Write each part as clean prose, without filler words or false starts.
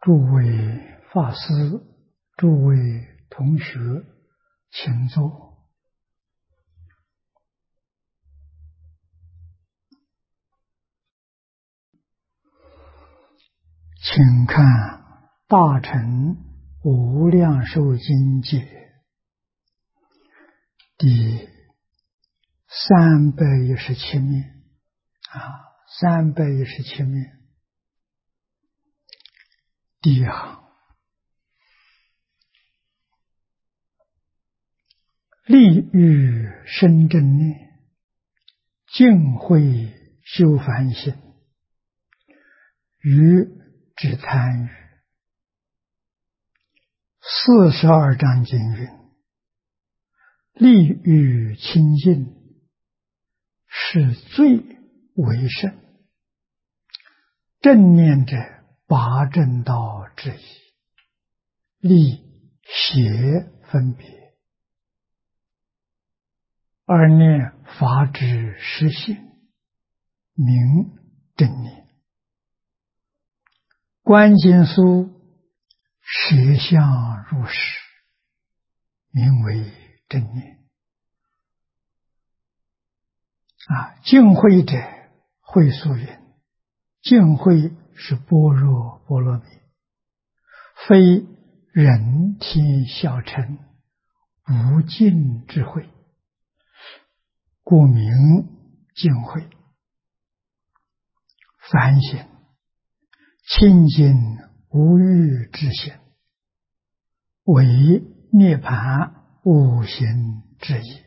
诸位法师，诸位同学，请坐。请看《大乘无量寿经解》第317面317面第一行，利欲生正念，净慧修梵行，愚止贪欲。42章经云：利欲清净，是最为胜。正念者，八正道之一。利邪分别，二念法之实性，名正念。观经书实相如实，名为正念。净慧者，慧疏云：净慧是般若波罗蜜，非人天小乘无尽智慧，故名净慧。梵行，清净无欲之行，为涅槃五行之一。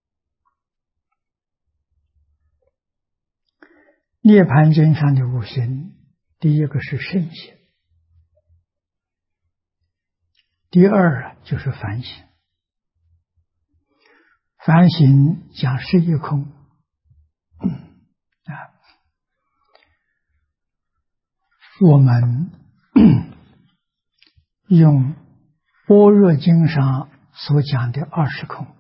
涅槃经上的五行，第一个是圣行，第二就是梵行。梵行讲十一空，我们用般若经上所讲的20空，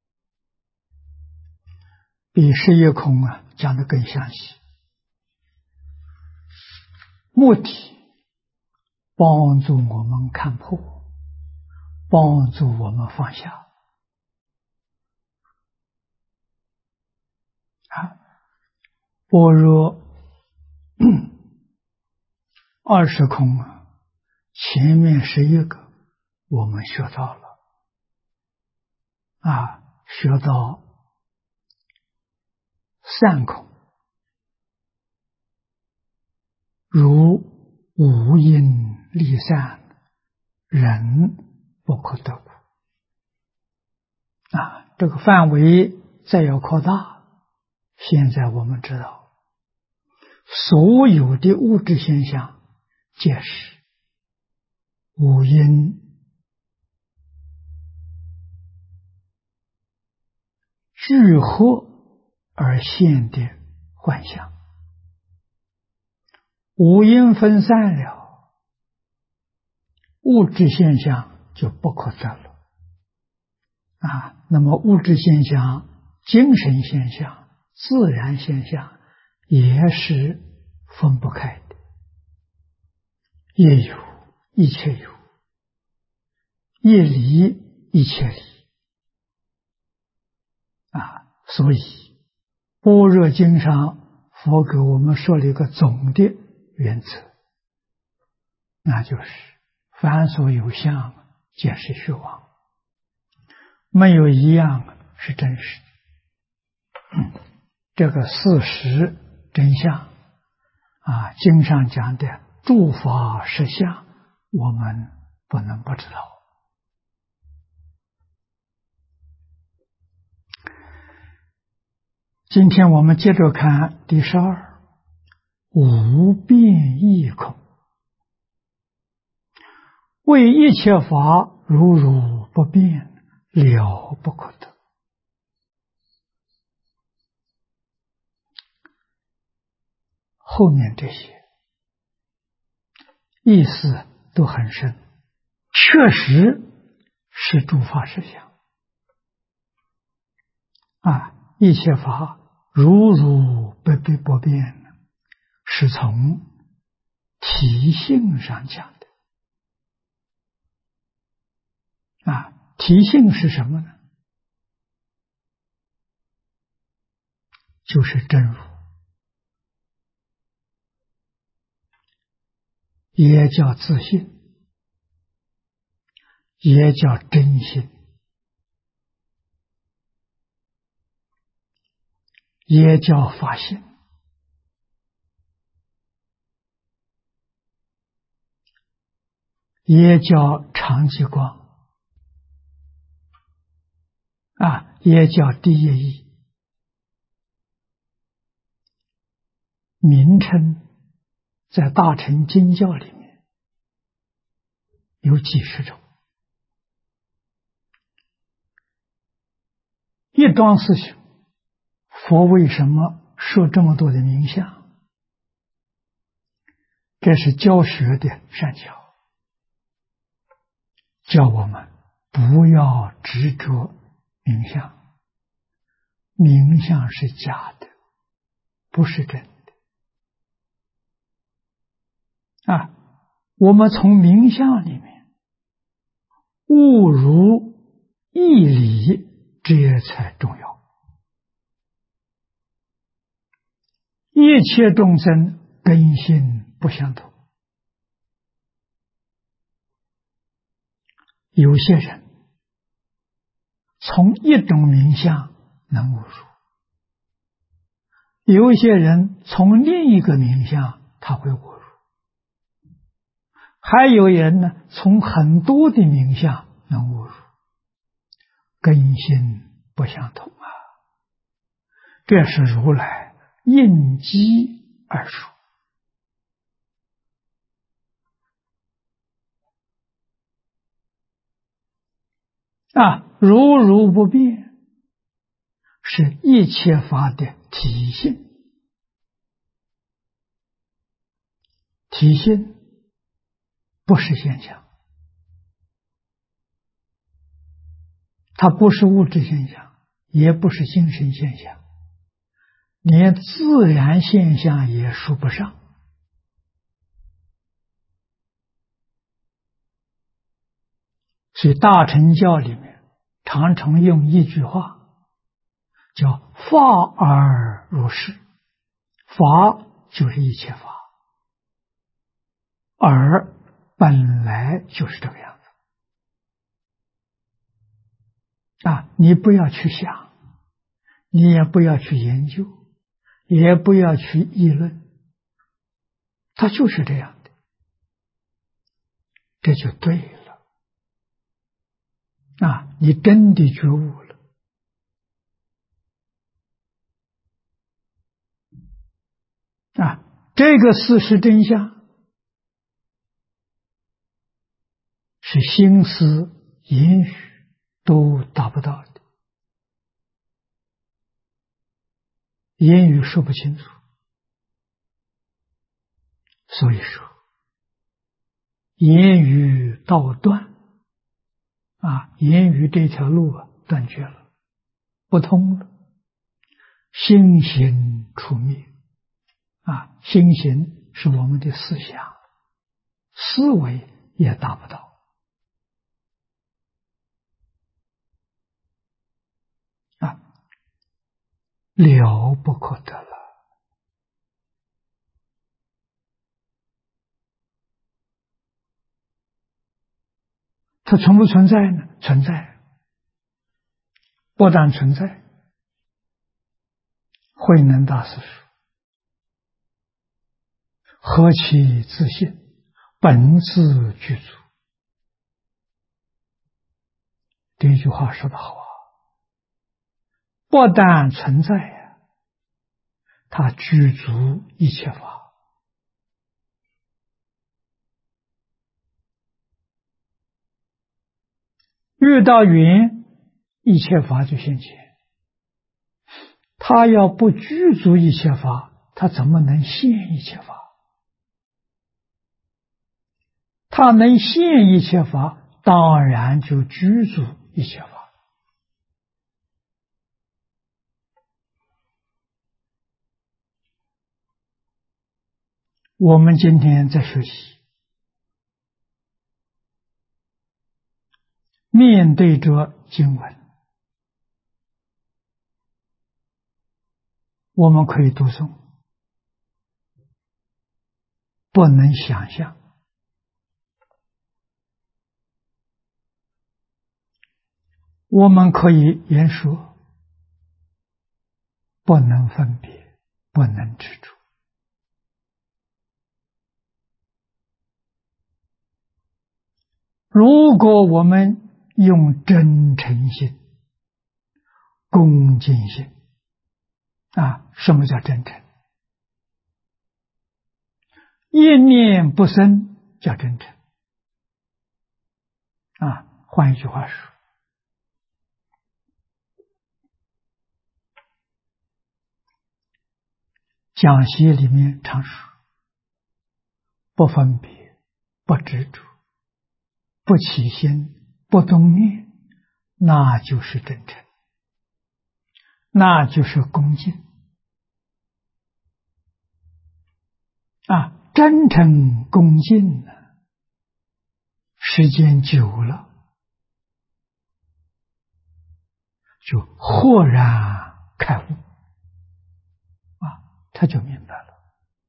比十一空讲得更详细。目的帮助我们看破，帮助我们放下。般若20空前面11个我们学到了，学到3空，如无因离散，人不可得故。这个范围再要扩大，现在我们知道，所有的物质现象皆是无因聚合而现的幻象。五因分散了，物质现象就不可得了。那么物质现象、精神现象、自然现象也是分不开的，业有一切有，业离一切离。所以般若经上佛给我们说了一个总的原则，那就是凡所有相，皆是虚妄，没有一样是真实的。这个事实真相经上讲的诸法实相，我们不能不知道。今天我们接着看第12，无变异空，为一切法如如不变，了不可得。后面这些意思都很深，确实是诸法实相。一切法如如不变，是从体性上讲的。 体性是什么呢？就是真如，也叫自信，也叫真心，也叫法性，也叫常寂光，也叫第一义。名称在大乘经教里面有几十种。一桩事情，佛为什么设这么多的名相？这是教学的善巧，叫我们不要执着名相。名相是假的，不是真的。我们从名相里面悟入义理，这才重要。一切众生根性不相同，有些人从一种名相能悟入，有些人从另一个名相他会悟入，还有人呢，从很多的名相能悟入，根性不相同啊。这是如来应机而说。如如不变，是一切法的体性。体性不是现象，它不是物质现象，也不是精神现象，连自然现象也说不上。所以大乘教里面常常用一句话叫法而如是，法就是一切法，而本来就是这个样子。你不要去想，你也不要去研究，也不要去议论，它就是这样的，这就对了。你真的觉悟了。这个事实真相是心思言语都达不到的，言语说不清楚。所以说言语道断，言语这条路断绝了，不通了，心行出灭。心行是我们的思想，思维也达不到。了不可得了。它存不存在呢？存在，不但存在。慧能大师说：何其自信，本自具足。这句话说得好啊！不但存在它具足一切法。遇到缘，一切法就现前。他要不具足一切法，他怎么能现一切法？他能现一切法，当然就具足一切法。我们今天在学习面面对着经文，我们可以读诵，不能想象。我们可以言说，不能分别，不能执着。如果我们用真诚心、恭敬心什么叫真诚？一念不生叫真诚换一句话说，讲习里面常说，不分别，不执着，不起心，不动念，那就是真诚，那就是恭敬真诚恭敬呢，时间久了就豁然开悟他就明白了。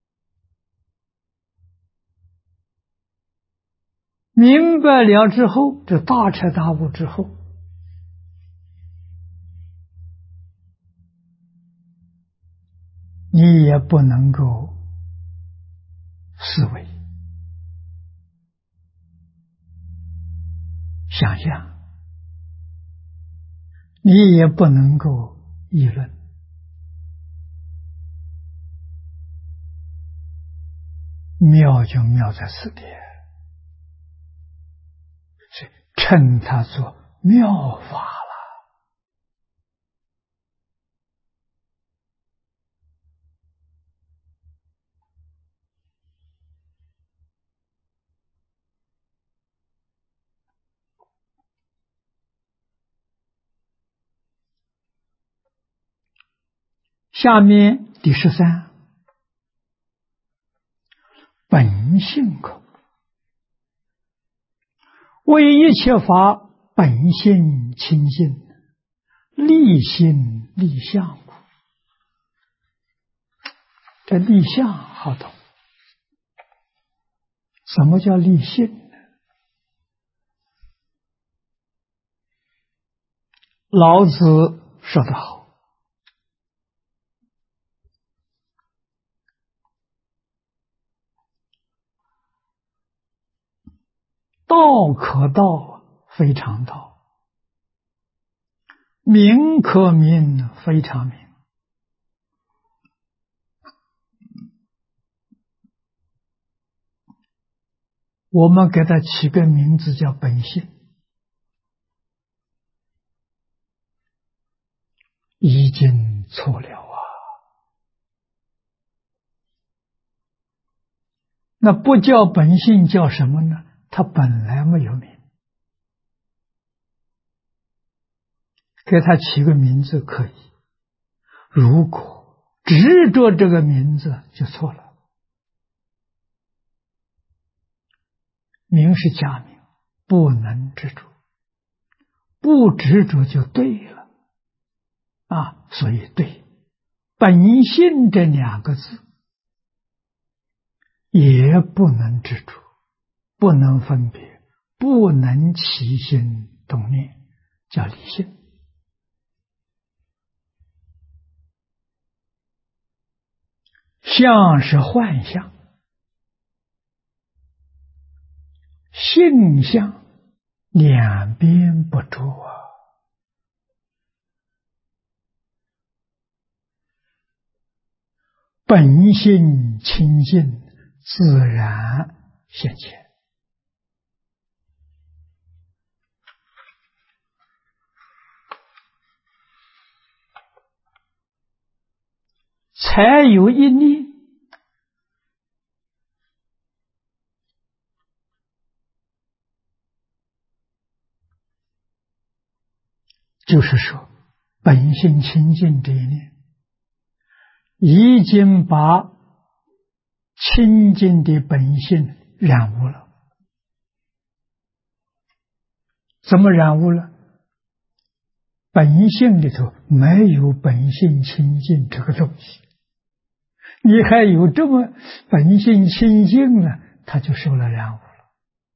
明白了之后，这大彻大悟之后，你也不能够思维想象，你也不能够议论，妙就妙在此地，所以称它做妙法了。下面第13，本性空，为一切法本性清净，立心立相故。这立相好懂，什么叫立性呢？老子说得好，道可道，非常道；名可名，非常名。我们给它起个名字叫本性，已经错了那不叫本性叫什么呢？它本来没有名，给它起个名字可以，如果执着这个名字就错了。名是假名，不能执着，不执着就对了所以对本性这2个字也不能执着，不能分别，不能起心动念，叫离性。相是幻象，性相两边不着本性清净，自然现前。才有一念，就是说本性清净这一念已经把清净的本性染污了。怎么染污了？ 本性里头没有本性清净这个东西，你还有这么本性清净呢，他就受了染污了。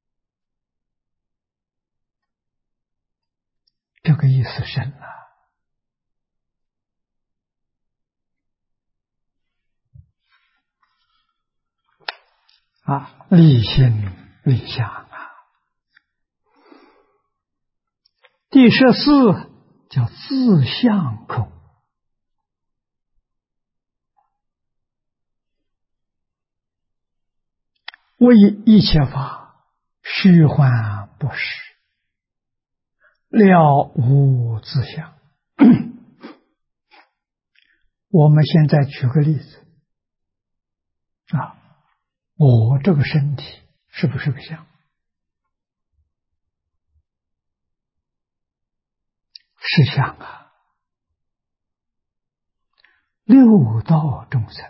这个意思深了。立心立相啊。第14叫自相空。为一切法虚幻不实，了无自相。我们现在举个例子我这个身体是不是个相？是相啊。六道众生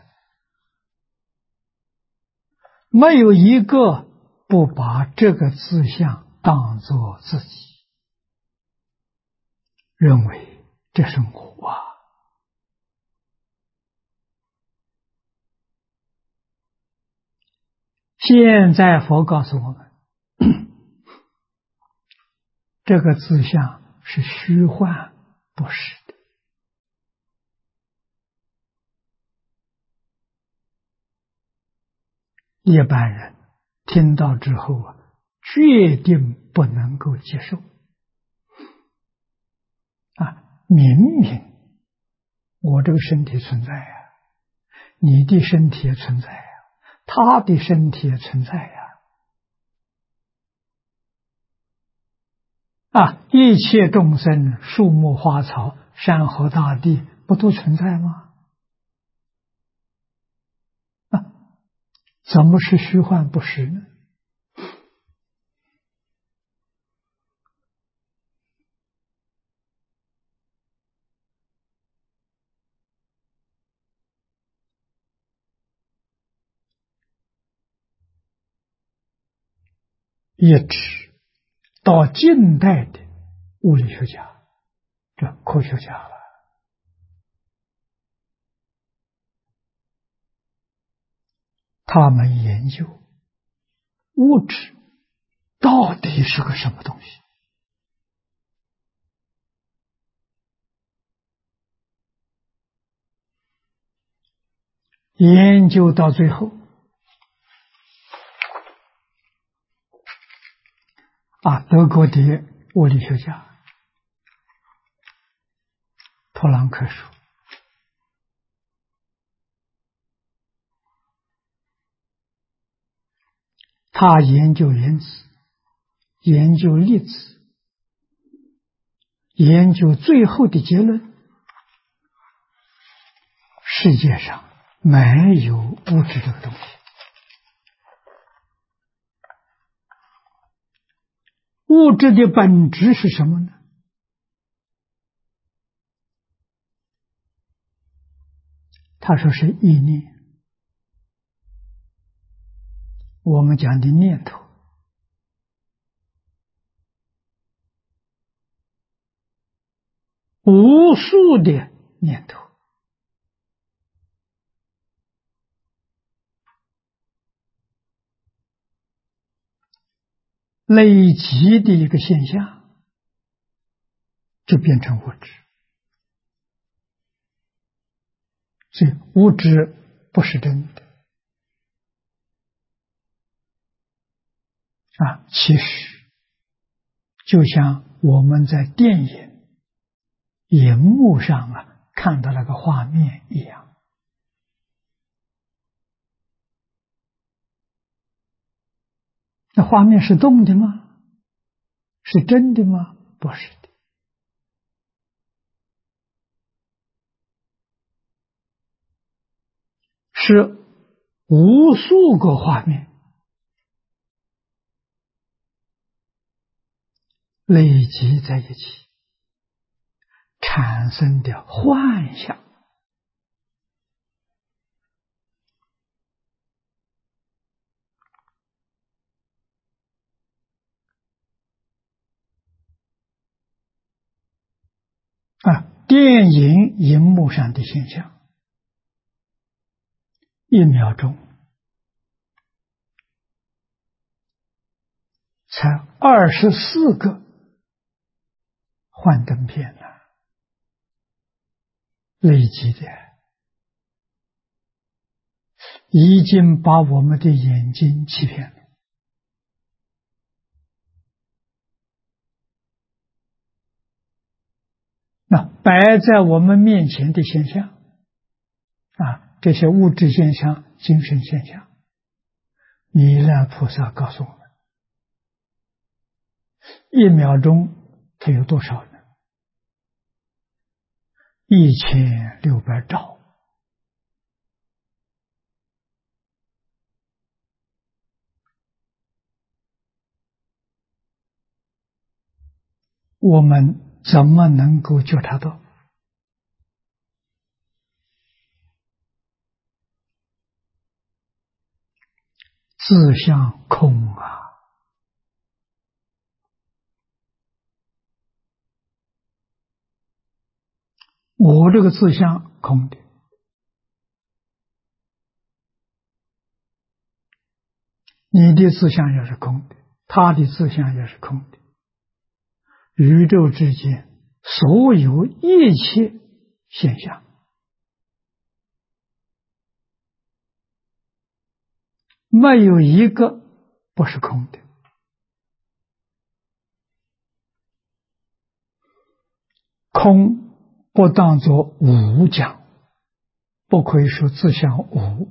没有一个不把这个自相当作自己，认为这是我啊。现在佛告诉我们，这个自相是虚幻不实的。一般人听到之后决定不能够接受。明明我这个身体存在你的身体也存在他的身体也存在一切众生、树木花草、山河大地不都存在吗？怎么是虚幻不实呢？一直到近代的物理学家、这科学家了，他们研究物质到底是个什么东西。研究到最后德国的物理学家普朗克说，他研究原子，研究粒子，研究最后的结论，世界上没有物质这个东西。物质的本质是什么呢？他说是意念，我们讲的念头。无数的念头，累积的一个现象，就变成物质。所以物质不是真的其实就像我们在电影荧幕上看到那个画面一样。那画面是动的吗？是真的吗？不是的。是无数个画面累积在一起产生的幻想。 电影荧幕上的现象，1秒钟才24个幻灯片呢，累积的已经把我们的眼睛欺骗了。那摆在我们面前的现象这些物质现象、精神现象，弥勒菩萨告诉我们，1秒钟它有多少呢？1600兆。我们怎么能够觉察到？自相空啊！我这个自相空的，你的自相也是空的，他的自相也是空的。宇宙之间所有一切现象，没有一个不是空的。空不当作无讲，不可以说自相无，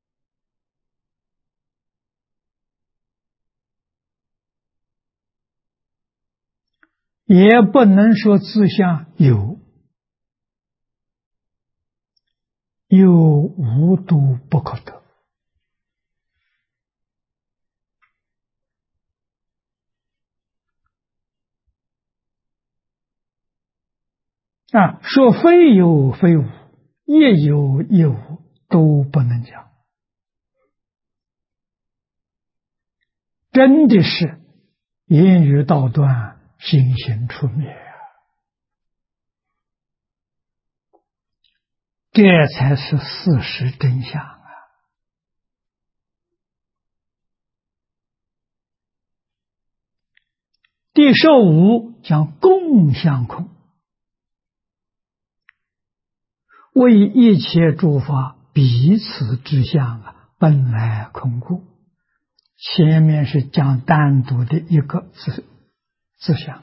也不能说自相有，有无都不可得。说非有非无，亦有亦无，都不能讲。真的是言语道断，心行出灭这才是事实真相第15讲共相空，为一切诸法彼此之相本来空故。前面是讲单独的一个自相。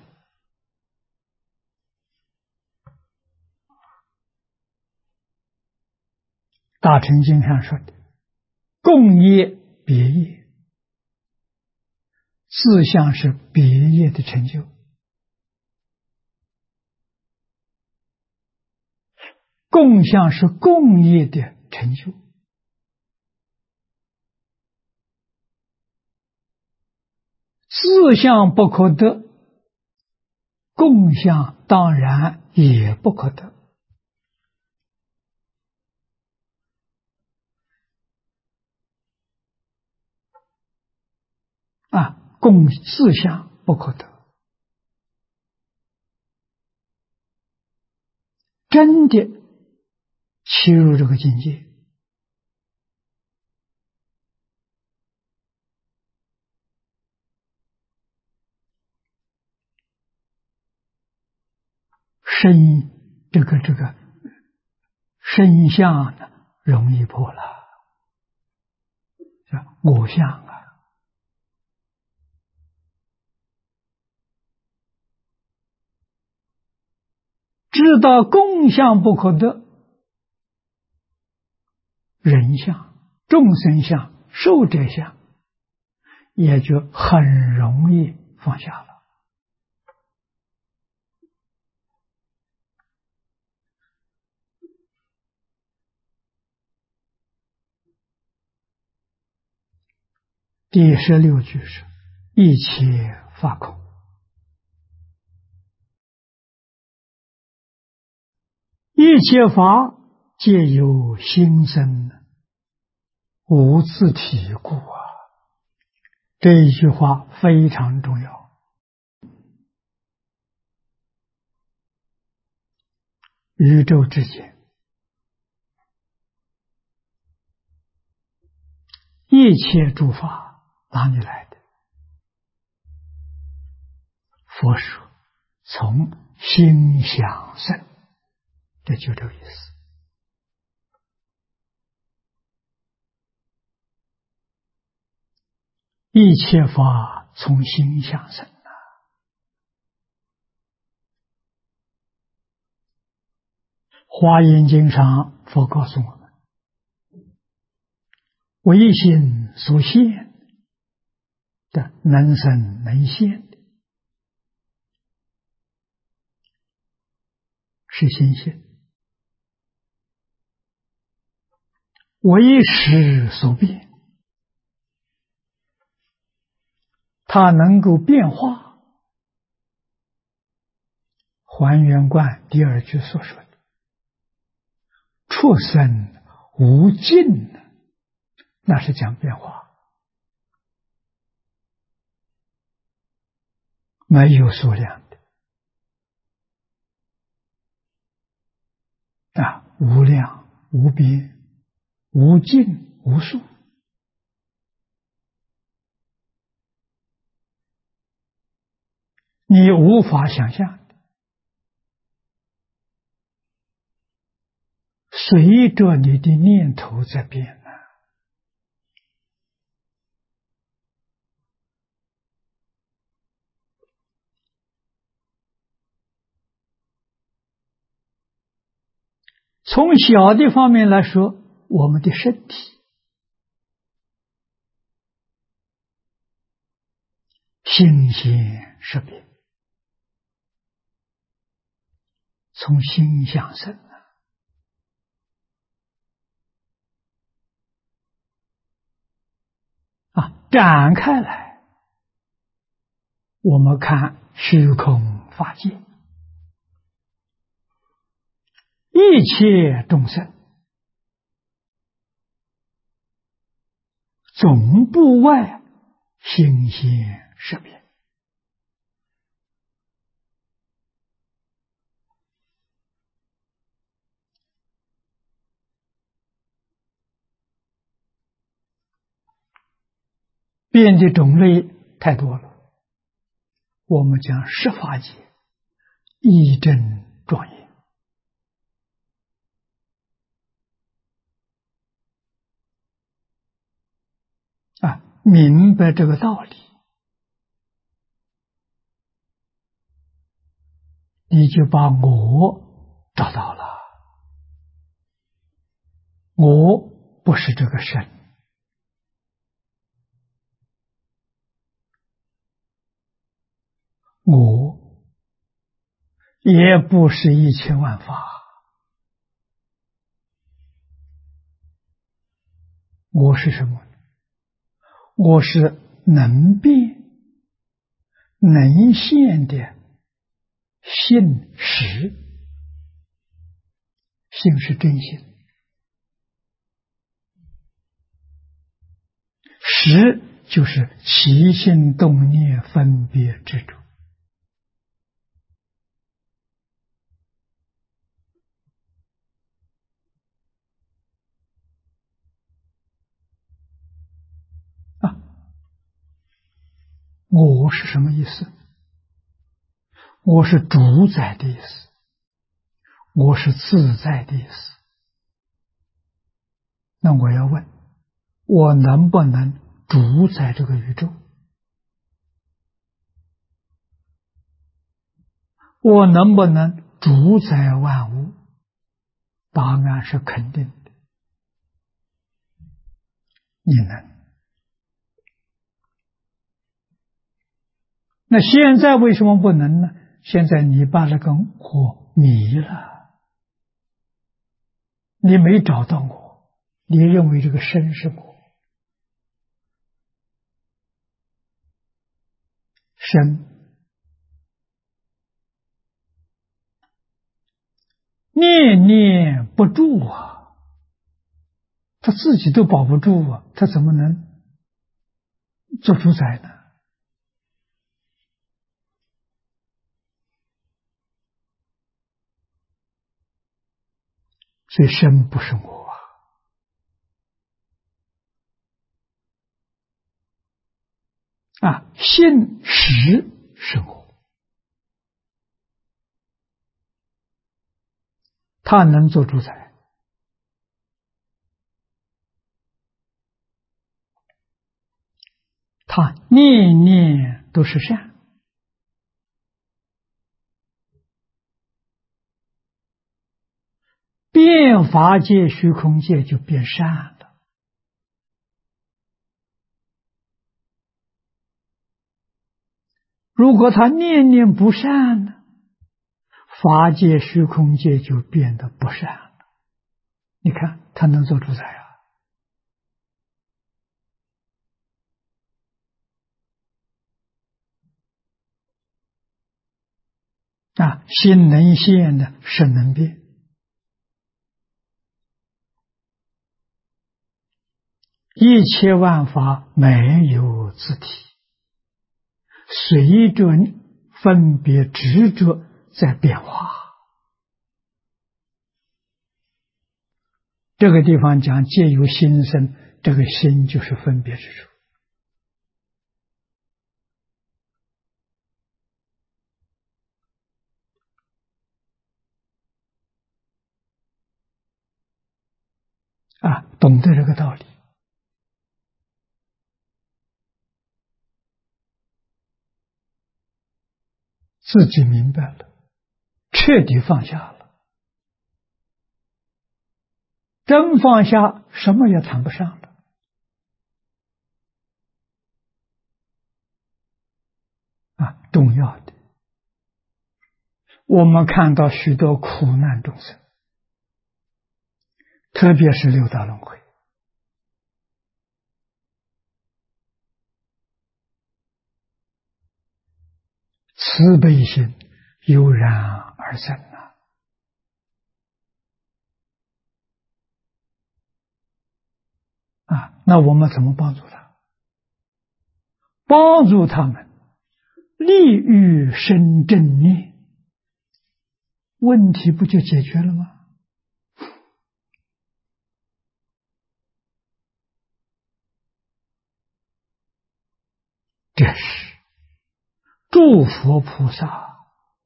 大乘经上说的共业别业，自相是别业的成就，共相是共业的成就。自相不可得，共相当然也不可得。共自相不可得，真的切入这个境界，这个身相呢容易破了，叫我相知道共相不可得，人相、众生相、寿者相也就很容易放下了。第16句是一切法空，一切法皆由心生，无自体故这一句话非常重要。 宇宙之间，一切诸法哪里来的？佛说从心想生，这就这个意思。一切法从心想生。华严经上佛告诉我们，唯心所现的能生能现的是心性，唯识所变，它能够变化。还原观第二句所说的畜生无尽，那是讲变化，没有数量的无量无边无尽无数。你无法想象，随着你的念头在变啊。从小的方面来说，我们的身体心现识变，从心想生展开来，我们看虚空法界，一切众生总不外心现识变。变的种类太多了，我们讲十法界一真庄严明白这个道理，你就把我找到了。我不是这个身，我也不是一切万法，我是什么？我是能变能现的性实，性是真性，实就是起心动念分别执着。我是什么意思？我是主宰的意思，我是自在的意思。那我要问，我能不能主宰这个宇宙？我能不能主宰万物？答案是肯定的，你能。那现在为什么不能呢？现在你把那个我迷了，你没找到我，你认为这个身是我，身念念不住啊，他自己都保不住啊，他怎么能做主宰呢？ 所以身不是我心识是我，他能做主宰，他念念都是善，变法界、虚空界就变善了。如果他念念不善呢，法界、虚空界就变得不善了。你看他能做主宰心能现的，身能变。一切万法没有自体，随着分别执着在变化。这个地方讲借由心生，这个心就是分别之处。懂得这个道理，自己明白了，彻底放下了，真放下，什么也谈不上了。重要的，我们看到许多苦难众生，特别是六道轮回，慈悲心油然而生那我们怎么帮助他？帮助他们利欲生正念，问题不就解决了吗？这是诸佛菩萨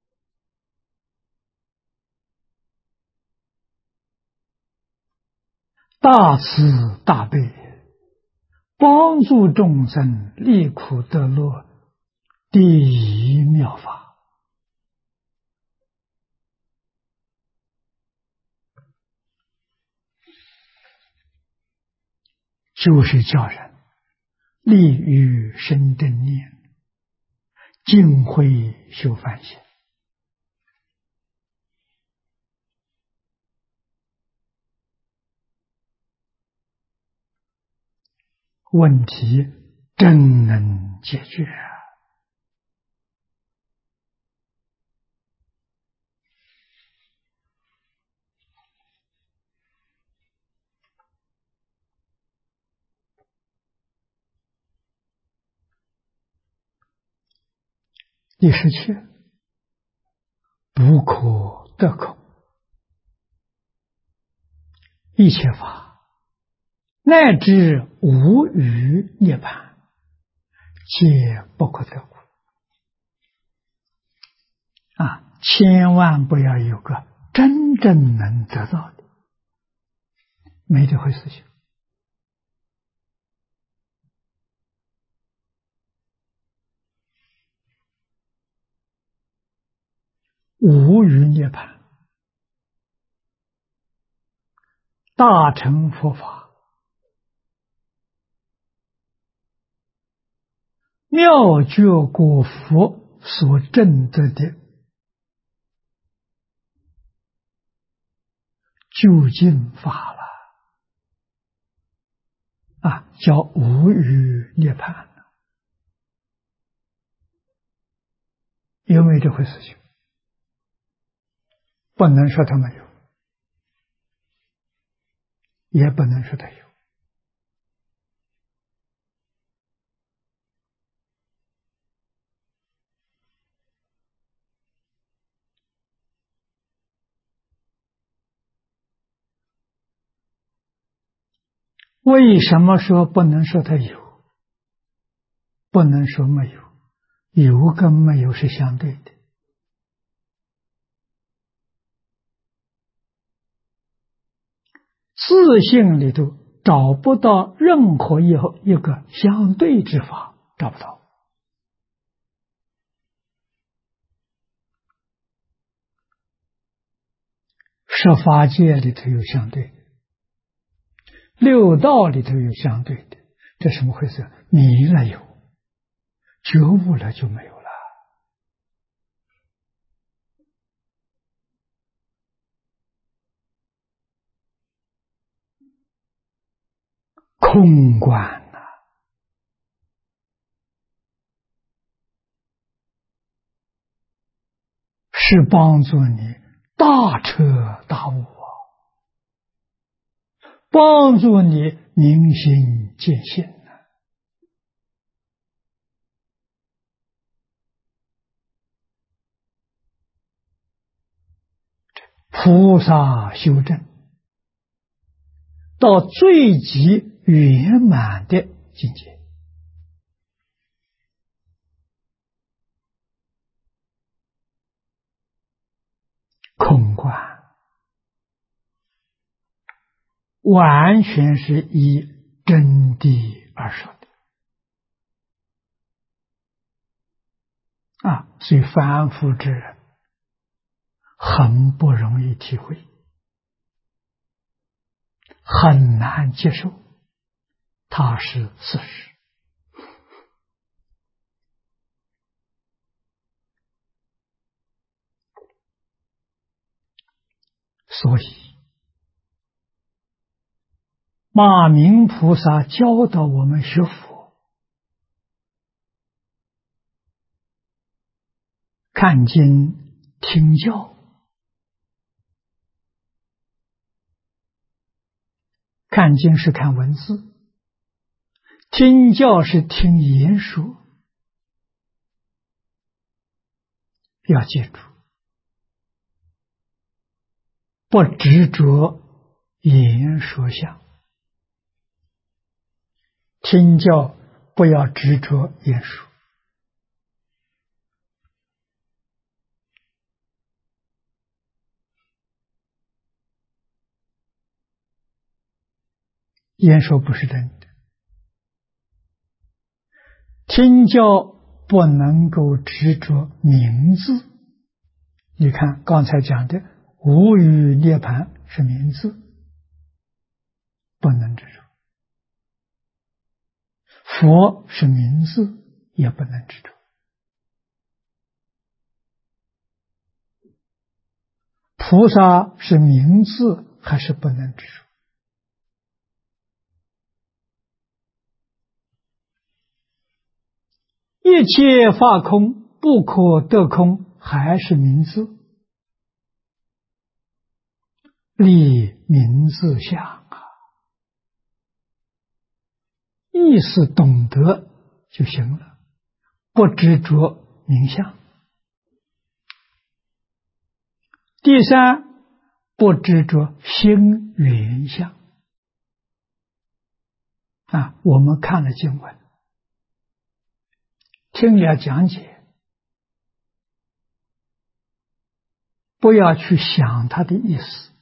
大慈大悲，帮助众生离苦得乐第一妙法。就是叫人利欲生正念，尽慧修梵行。问题真能解决第17，不可得空，一切法乃至无余涅槃，皆不可得故。千万不要有个真正能得到的，没这回事情。无余涅槃，大乘佛法，妙觉果佛所证得的究竟法了叫无余涅槃。有没有这回事情？不能说他没有，也不能说他有。 为什么说不能说它有，不能说没有？有跟没有是相对的。自性里头找不到任何一个相对之法，找不到。十法界里头有相对的，六道里头有相对的，这什么回事？迷了有，觉悟了就没有了。空观呐，是帮助你大彻大悟啊，帮助你明心见性啊。菩萨修正到最极圆满的境界，空观完全是依真谛而说的啊，所以凡夫之人很不容易体会，很难接受，它是事实。所以马明菩萨教导我们学佛，看经听教，看经是看文字，听教是听言说。要记住，不执着言说相，听教不要执着言说。言说不是真的，听教不能够执着名字。你看刚才讲的无余涅槃是名字，不能执着；佛是名字，也不能执着；菩萨是名字，还是不能执着。一切法空，不可得空，还是名字，立名字相啊，意思懂得就行了，不执着名相。第三，不执着心缘相啊。我们看了经文，听了讲解，不要去想它的意思，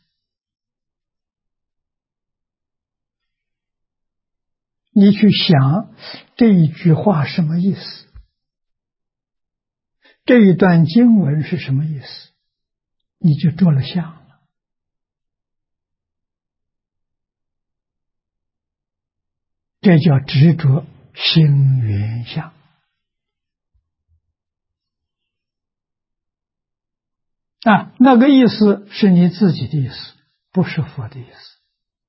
你去想这一句话什么意思，这一段经文是什么意思，你就着了相了。这叫执着心缘相啊，那个意思是你自己的意思，不是佛的意思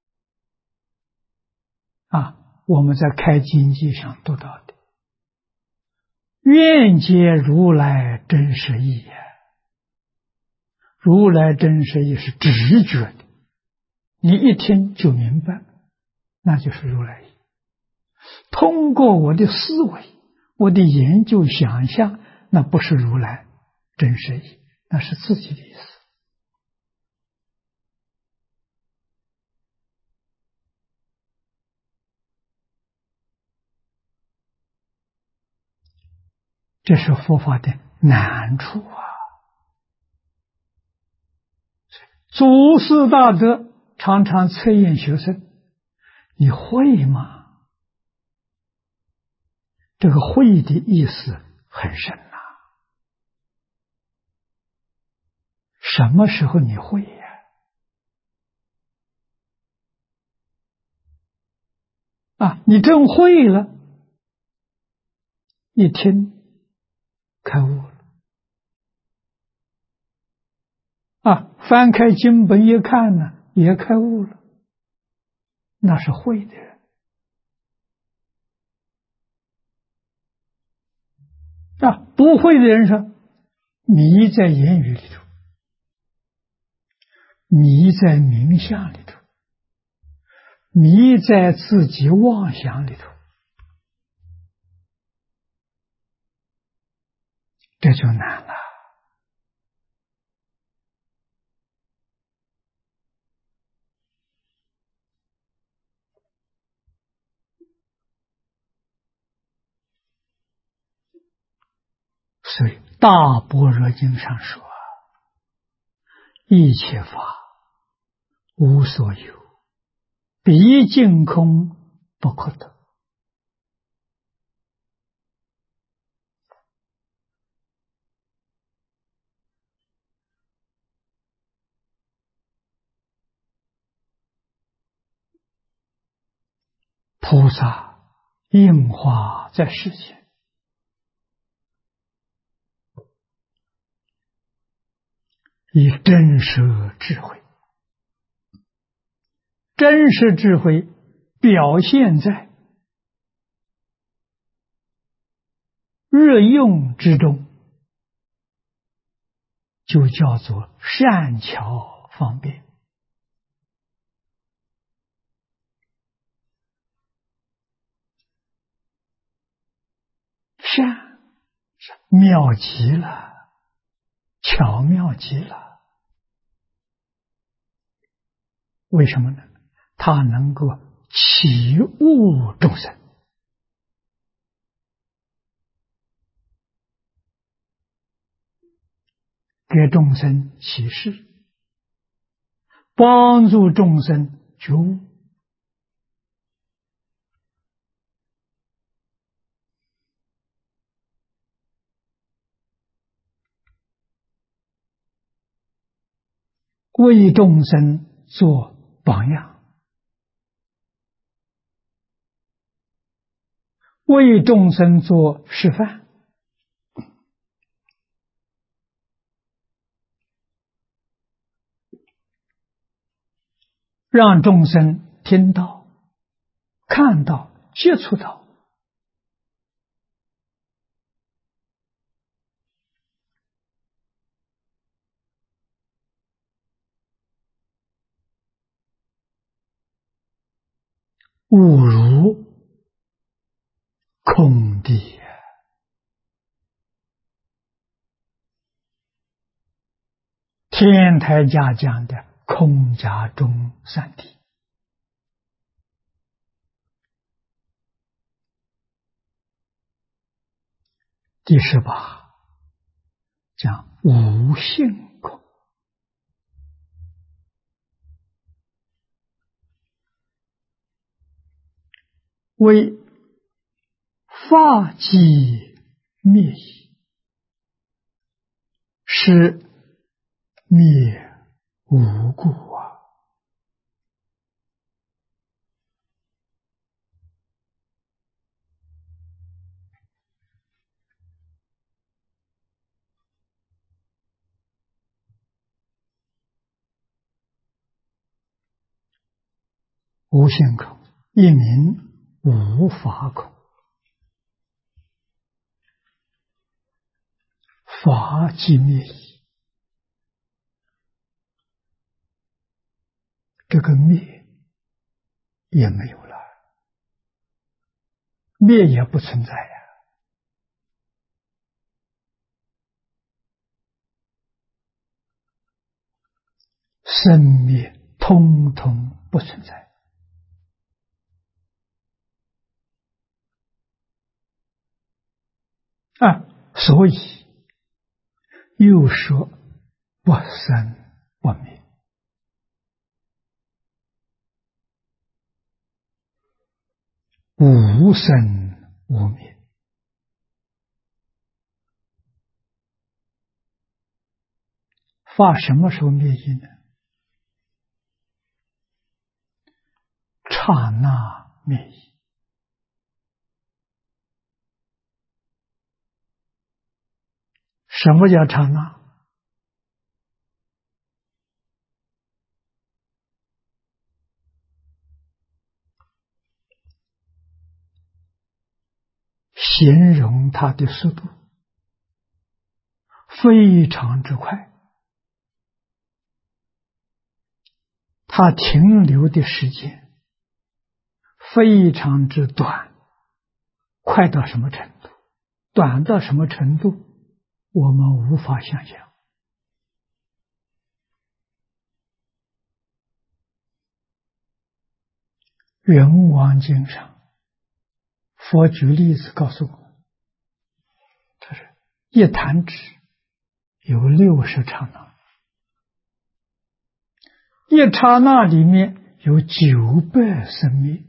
啊。我们在开经记上读到的愿解如来真实义呀，如来真实义是直觉的，你一听就明白，那就是如来义。通过我的思维，我的研究想象，那不是如来真实义，那是自己的意思。 这是佛法的难处啊！祖师大德常常测验学生，你会吗？这个会的意思很深呐。什么时候你会呀？你真会了，一听开悟了。翻开经本一看呢，也开悟了，那是会的人。不会的人说，迷在言语里头，迷在名相里头，迷在自己妄想里头，这就难了。所以《大般若经》上说，一切法无所有，毕竟空不可得。菩萨应化在世间，以真实智慧，真实智慧表现在日用之中，就叫做善巧方便。善妙极了，巧妙极了。为什么呢？它能够启悟众生，给众生启示，帮助众生觉悟。为众生做榜样，为众生做示范，让众生听到、看到、接触到，悟如空地。天台家讲的空假中三谛，第18讲无性空，为法寂灭已，是灭无故啊！无性空一名无法空，法寂灭已，这个灭也没有了，灭也不存在呀。生灭通通不存在。 所以又说不生不灭。无生无灭。法什么时候灭尽呢？刹那灭尽。什么叫刹那？形容它的速度非常之快，它停留的时间非常之短，快到什么程度？短到什么程度？我们无法想象。圆王经上，佛举例子告诉我们，他说一弹指有60刹那，一刹那里面有900生灭。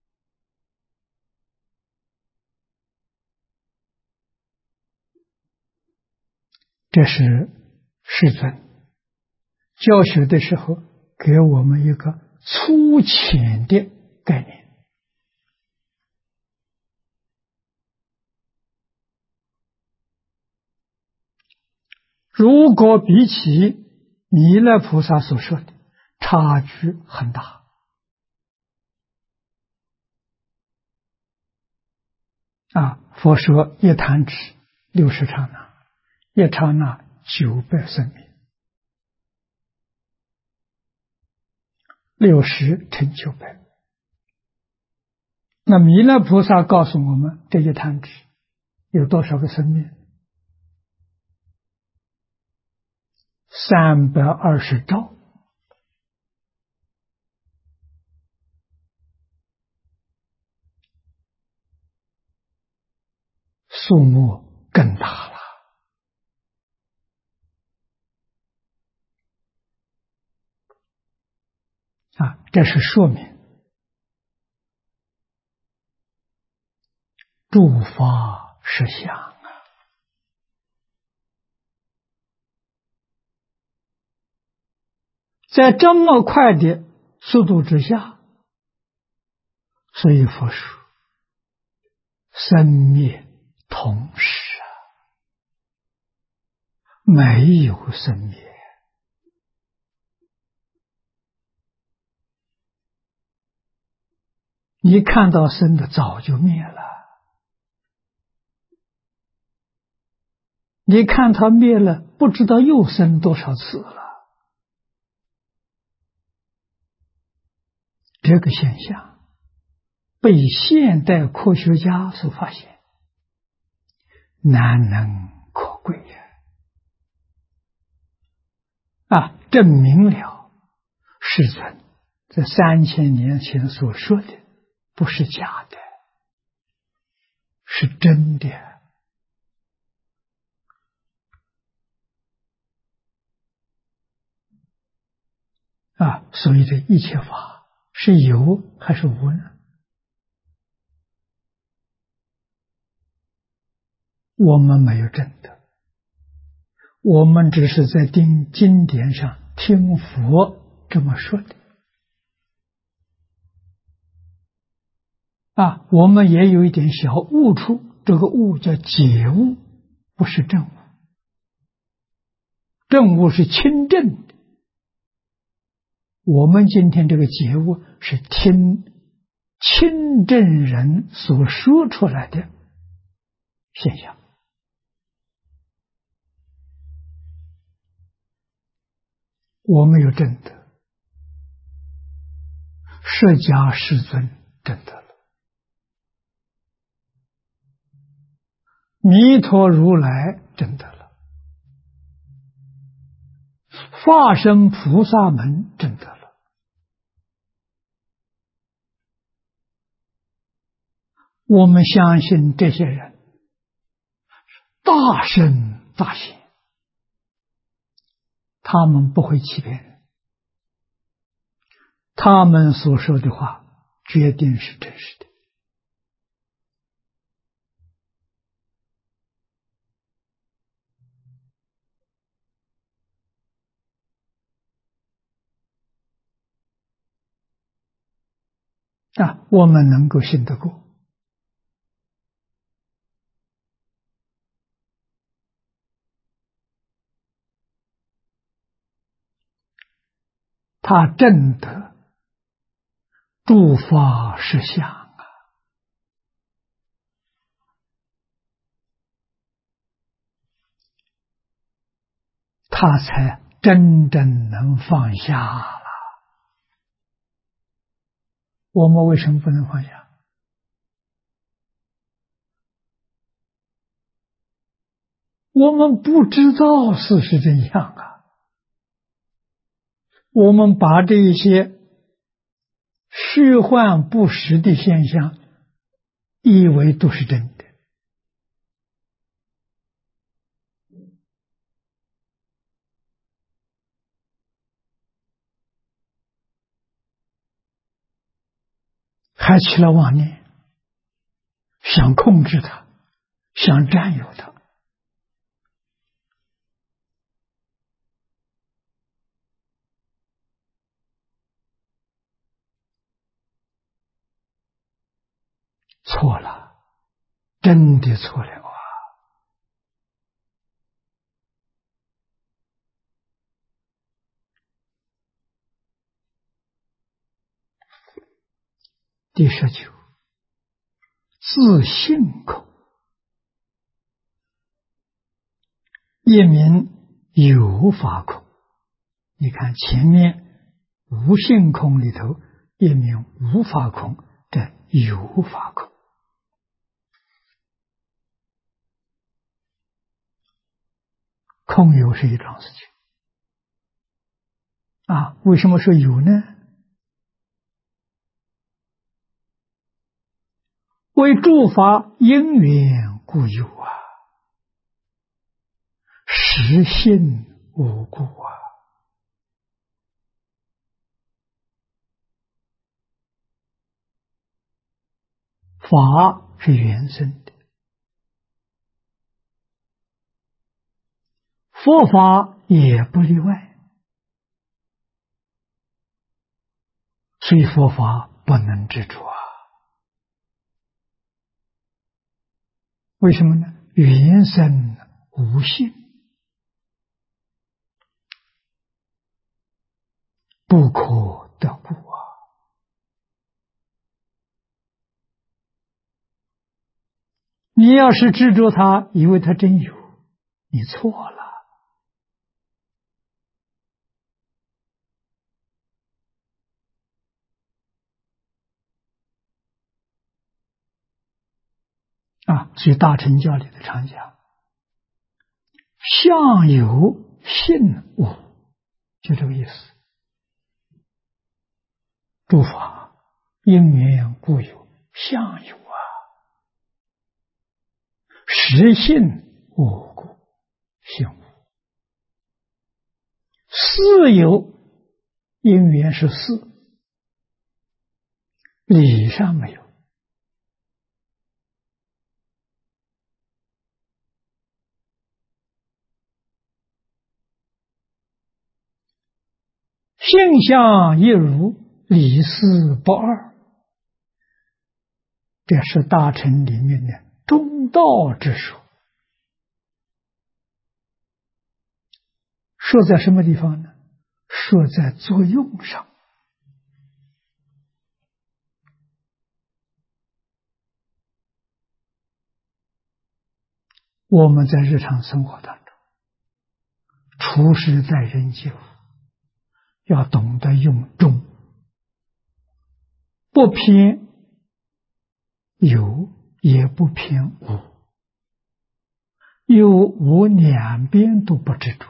这是世尊教学的时候给我们一个粗浅的概念。如果比起弥勒菩萨所说的，差距很大。佛说一弹指60刹那，一刹那900生灭，60乘900。那弥勒菩萨告诉我们，这一弹指有多少个生灭？320兆。数目更大了。这是说明诸法实相在这么快的速度之下，所以佛说生灭同时没有生灭。你看到生的早就灭了，你看它灭了，不知道又生多少次了。这个现象被现代科学家所发现，难能可贵证明了世尊在3000年前所说的不是假的，是真的。所以这一切法是有还是无呢？我们没有证得，我们只是在经典上听佛这么说的。我们也有一点小悟处，这个悟叫解悟，不是正悟。正悟是亲证的，我们今天这个解悟是听亲证人所说出来的现象。我没有证得，释迦世尊证得了，弥陀如来证得了，化身菩萨们证得了。我们相信这些人大圣大贤，他们不会欺骗人，他们所说的话决定是真实的。我们能够信得过。他证得诸法实相啊，他才真正能放下了。我们为什么不能放下？我们不知道事实真相啊，我们把这一些虚幻不实的现象以为都是真的，还起了妄念，想控制它，想占有它。错了，真的错了啊！第19，自性空，一名有法空。你看前面无性空里头，一名无法空，这有法空。空有是一桩事情啊，为什么说有呢？为诸法因缘故有啊，实性无故啊。法是原生的，佛法也不例外，所以佛法不能执着啊。为什么呢？原生无性，不可得故啊。你要是执着它，以为它真有，你错了啊！所以大乘教里的常讲，相有性无，就这个意思。诸法因缘故有，相有啊，实性无故，性无。事有，因缘是事，理上没有。性相一如，理事不二，这是大乘里面的中道之说。说在什么地方呢？说在作用上。我们在日常生活当中，处事待人接物，要懂得用中，不偏有，也不偏无，有无两边都不执着，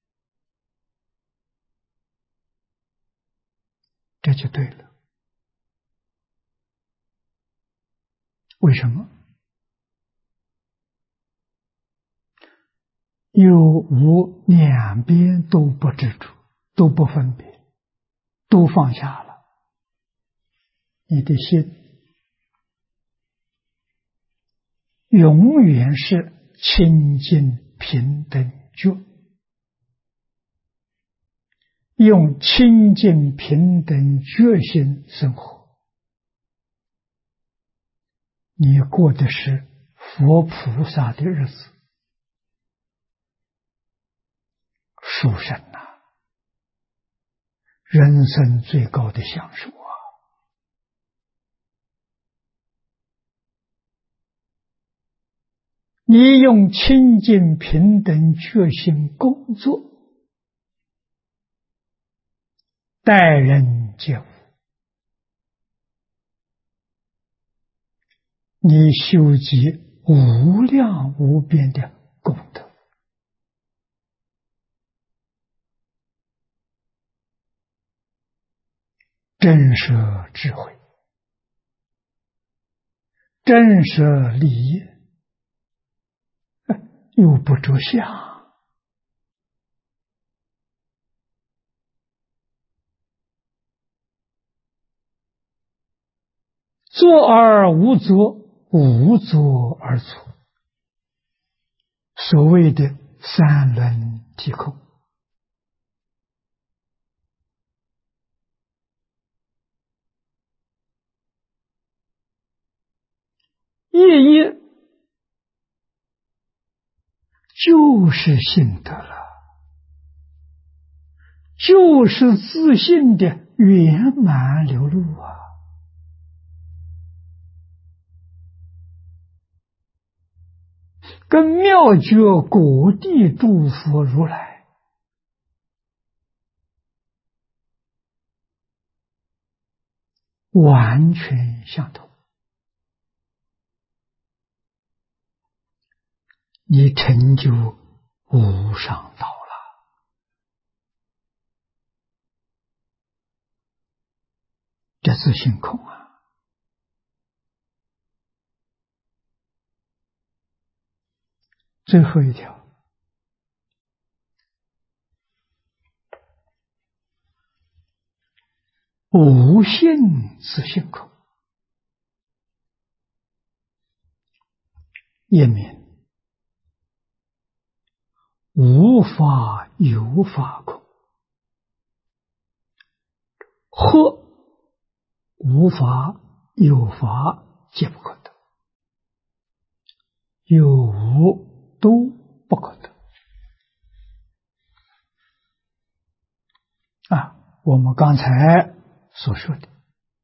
这就对了。为什么？ 有无两边都不执着，都不分别，都放下了，你的心永远是清净平等觉，用清净平等觉心生活，你过的是佛菩萨的日子，殊胜啊，人生最高的享受啊！你用清净平等觉心工作，待人接物，你修集无量无边的功德，震慑智慧，震慑利益，又不着相，作而无作，无作而作，所谓的三轮体空。意义就是信德了，就是自信的圆满流露啊！跟妙觉果地诸佛如来完全相同，你成就无上道了。这自性空啊！最后一条，无性自性空，页面无法有法空，或无法有法皆不可得，有无都不可得啊！我们刚才所说的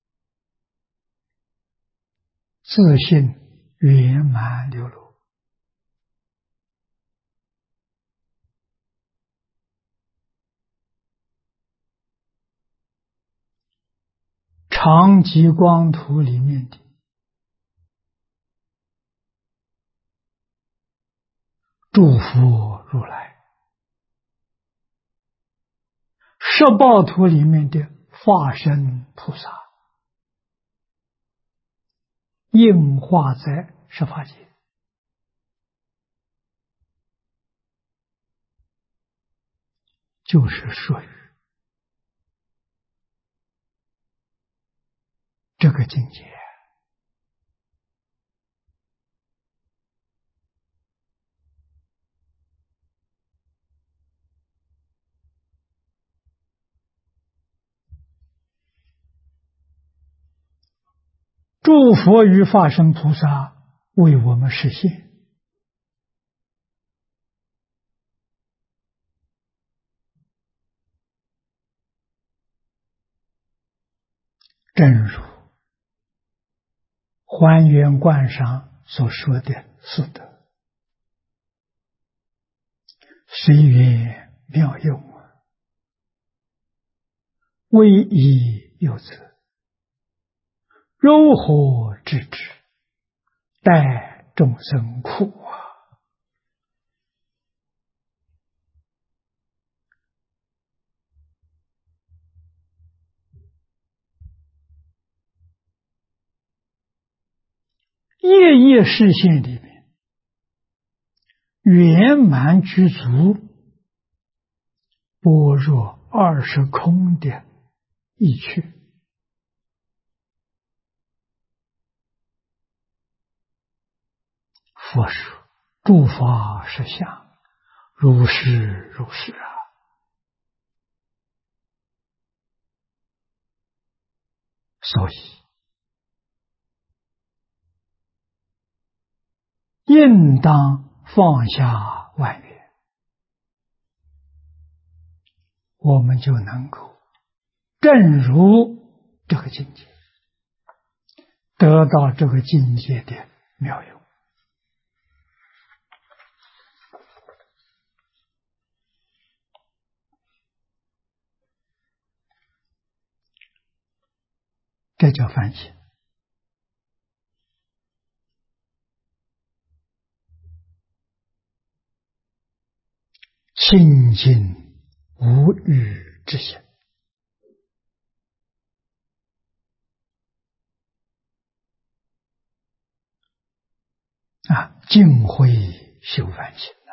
自性圆满流露，常寂光图里面的诸佛如来，十报图里面的化身菩萨，应化在十法界，就是属于这个境界。诸佛与化身菩萨为我们实现，正如还原观上所说的四德，随缘妙用，唯一有则，柔和之之，待众生苦啊！夜夜视线里面圆满具足般若20空的意趣。佛说诸法实相，如是如是啊。所以应当放下万缘，我们就能够正如这个境界，得到这个境界的妙用。这叫反省。清净无欲之心啊，净慧修反省啊。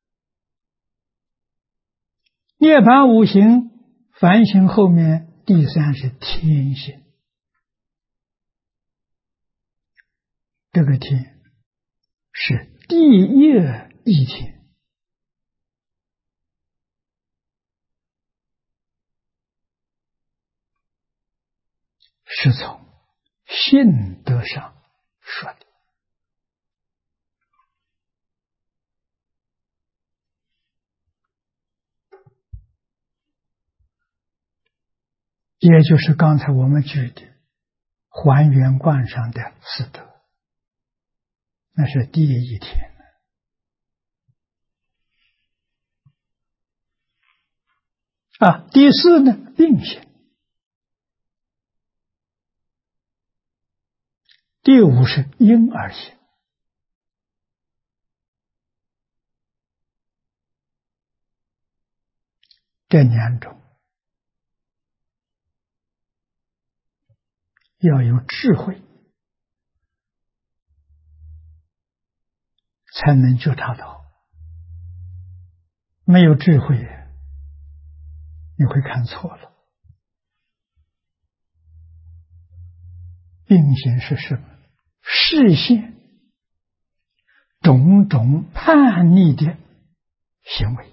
涅槃五行反省后面第三是天性，这个天是第一义天，是从性德上说的。也就是刚才我们举的还原观上的四德，那是第一天啊。第四呢，病性。第五是婴儿性。这两种要有智慧才能觉察到，没有智慧你会看错了。病性是什么？视线种种叛逆的行为。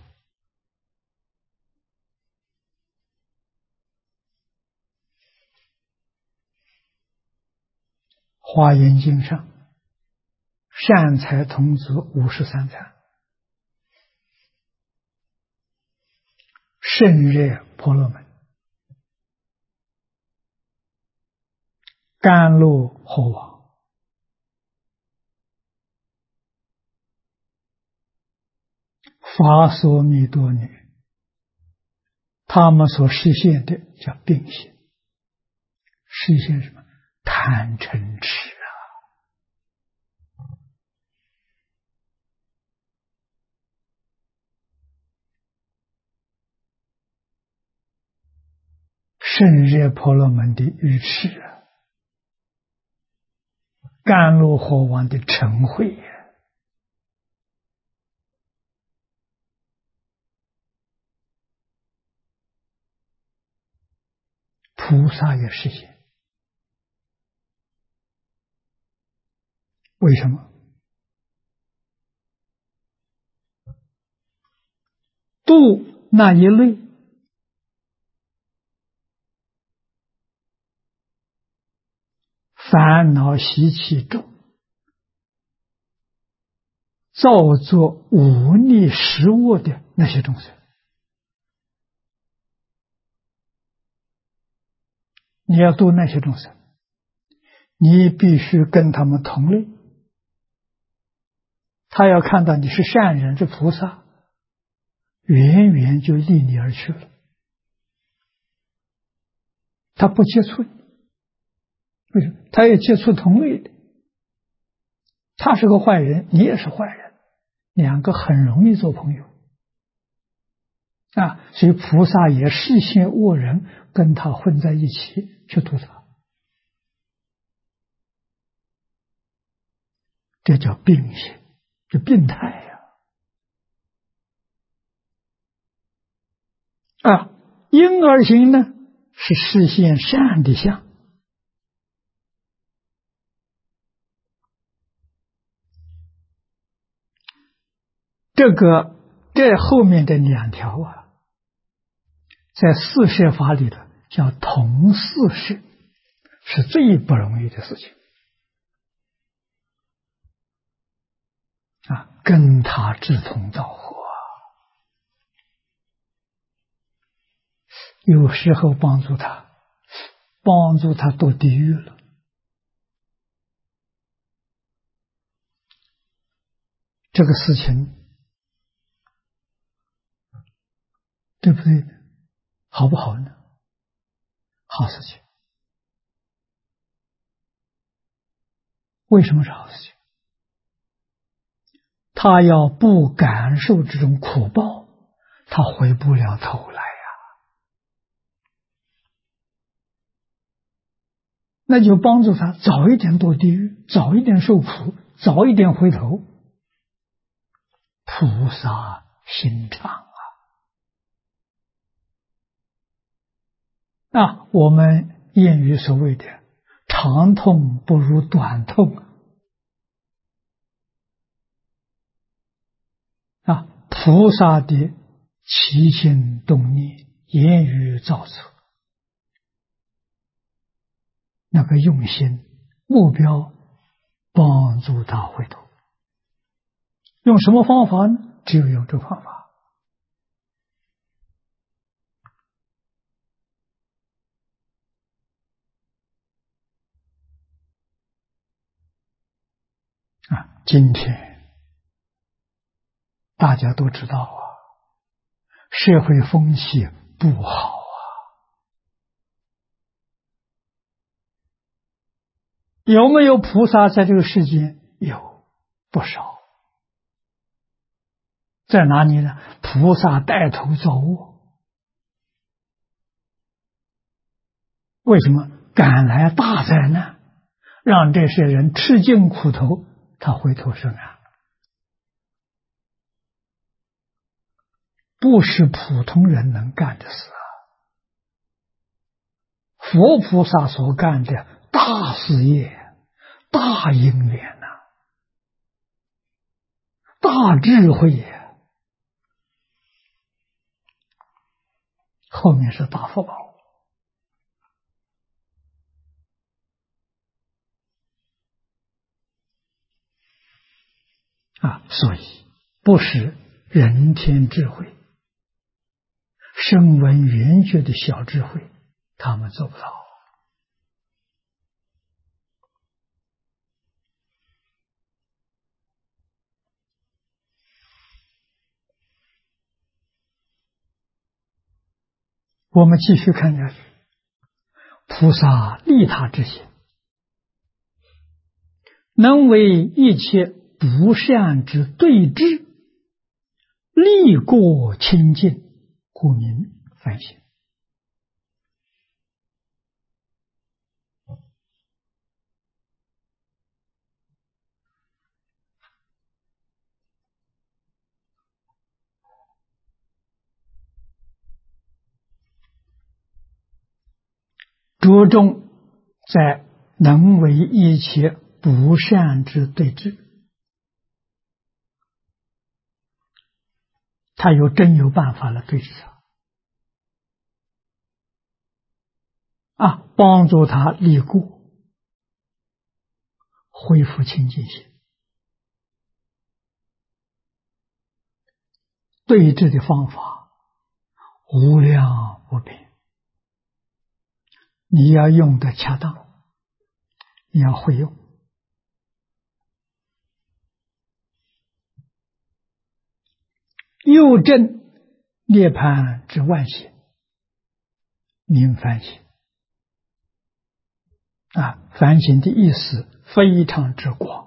华严经上善财童子53参，胜热婆罗门，甘露火王，法所弥多女，他们所实现的叫病性。实现什么？贪嗔痴啊！胜热婆罗门的愚痴啊，甘露火王的嗔恚啊，菩萨也实现。为什么？度那一类烦恼习气重、造作忤逆失恶的那些众生，你要度那些众生，你必须跟他们同类。他要看到你是善人，是菩萨，远远就离你而去了，他不接触你。为什么？他也接触同类的，他是个坏人，你也是坏人，两个很容易做朋友啊。所以菩萨也视现恶人，跟他混在一起去度他，这叫病性，这病态呀。 啊，婴儿心呢是实现善的相。这后面的两条啊，在四摄法里头叫同四摄，是最不容易的事情啊，跟他志同道合，有时候帮助他堕地狱了。这个事情对不对？好不好呢？好事情。为什么是好事情？他要不感受这种苦报，他回不了头来呀。那就帮助他早一点堕地狱，早一点受苦，早一点回头。菩萨心肠啊！我们谚语所谓的长痛不如短痛啊！菩萨的起心动念、言语造作，那个用心目标，帮助他回头。用什么方法呢？只有用这方法啊！今天大家都知道啊，社会风气不好啊，有没有菩萨在这个世间？有不少。在哪里呢？菩萨带头造恶，为什么？赶来大灾难，让这些人吃尽苦头，他回头是岸，不是普通人能干的事啊！佛菩萨所干的大事业、大因缘呐、大智慧呀，后面是大福报啊！所以不是人天智慧、声闻缘觉的小智慧，他们做不到。我们继续看下去，菩萨利他之心，能为一切不善之对治，利过清净，故名反省。着重在能为一切不善之对治，他真有办法来对治他啊，帮助他立过，恢复清净心。对治的方法无量无边，你要用得恰当，你要会用。又证涅槃之万行，名反省啊！反省的意思非常之广。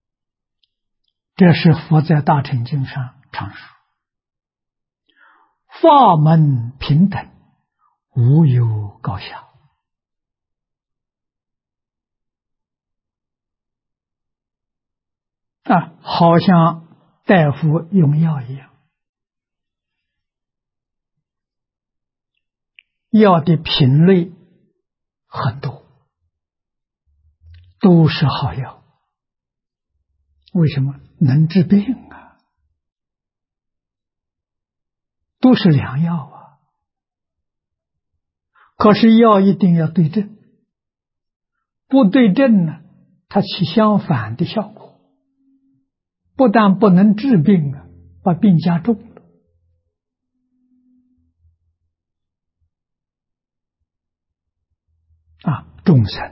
这是佛在大乘经上常说， 法门平等，无有高下。好像大夫用药一样，药的品类很多，都是好药。为什么？能治病啊，都是良药啊。可是药一定要对症，不对症呢，它起相反的效果，不但不能治病啊，把病加重了。众生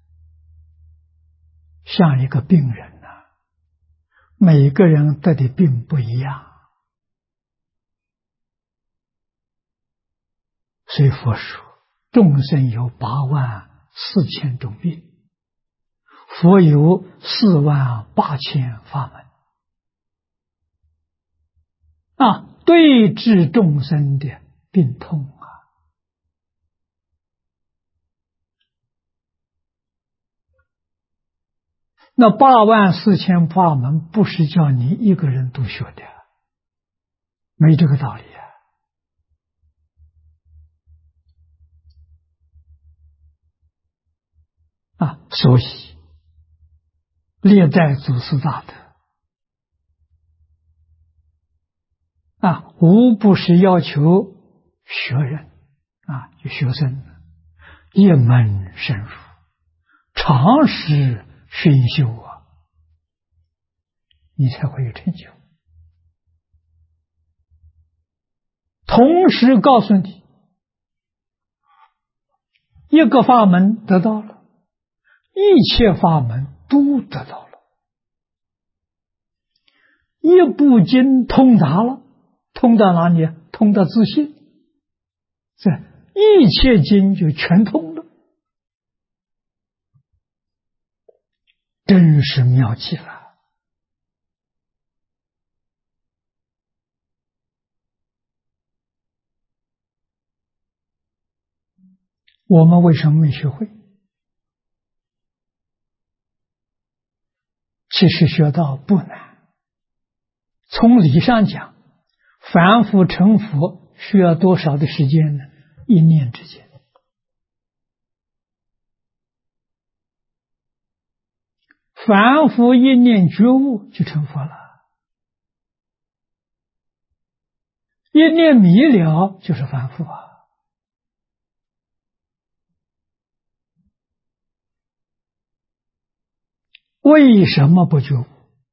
像一个病人啊，每个人得的病不一样，所以佛说众生有84000种病，佛有48000法门对治众生的病痛啊。那84000法门不是叫你一个人都学的，没这个道理所以历代祖师大德无不是要求学人就学生一门深入，长时熏修你才会有成就。同时告诉你，一个法门得到了，一切法门都得到了。一部经通达了，通到哪里？通到自信，这一切经就全通了，真是妙极了。我们为什么没学会？其实学道不难，从理上讲，凡夫成佛需要多少的时间呢？一念之间。凡夫一念觉悟就成佛了，一念迷了就是凡夫为什么不觉悟？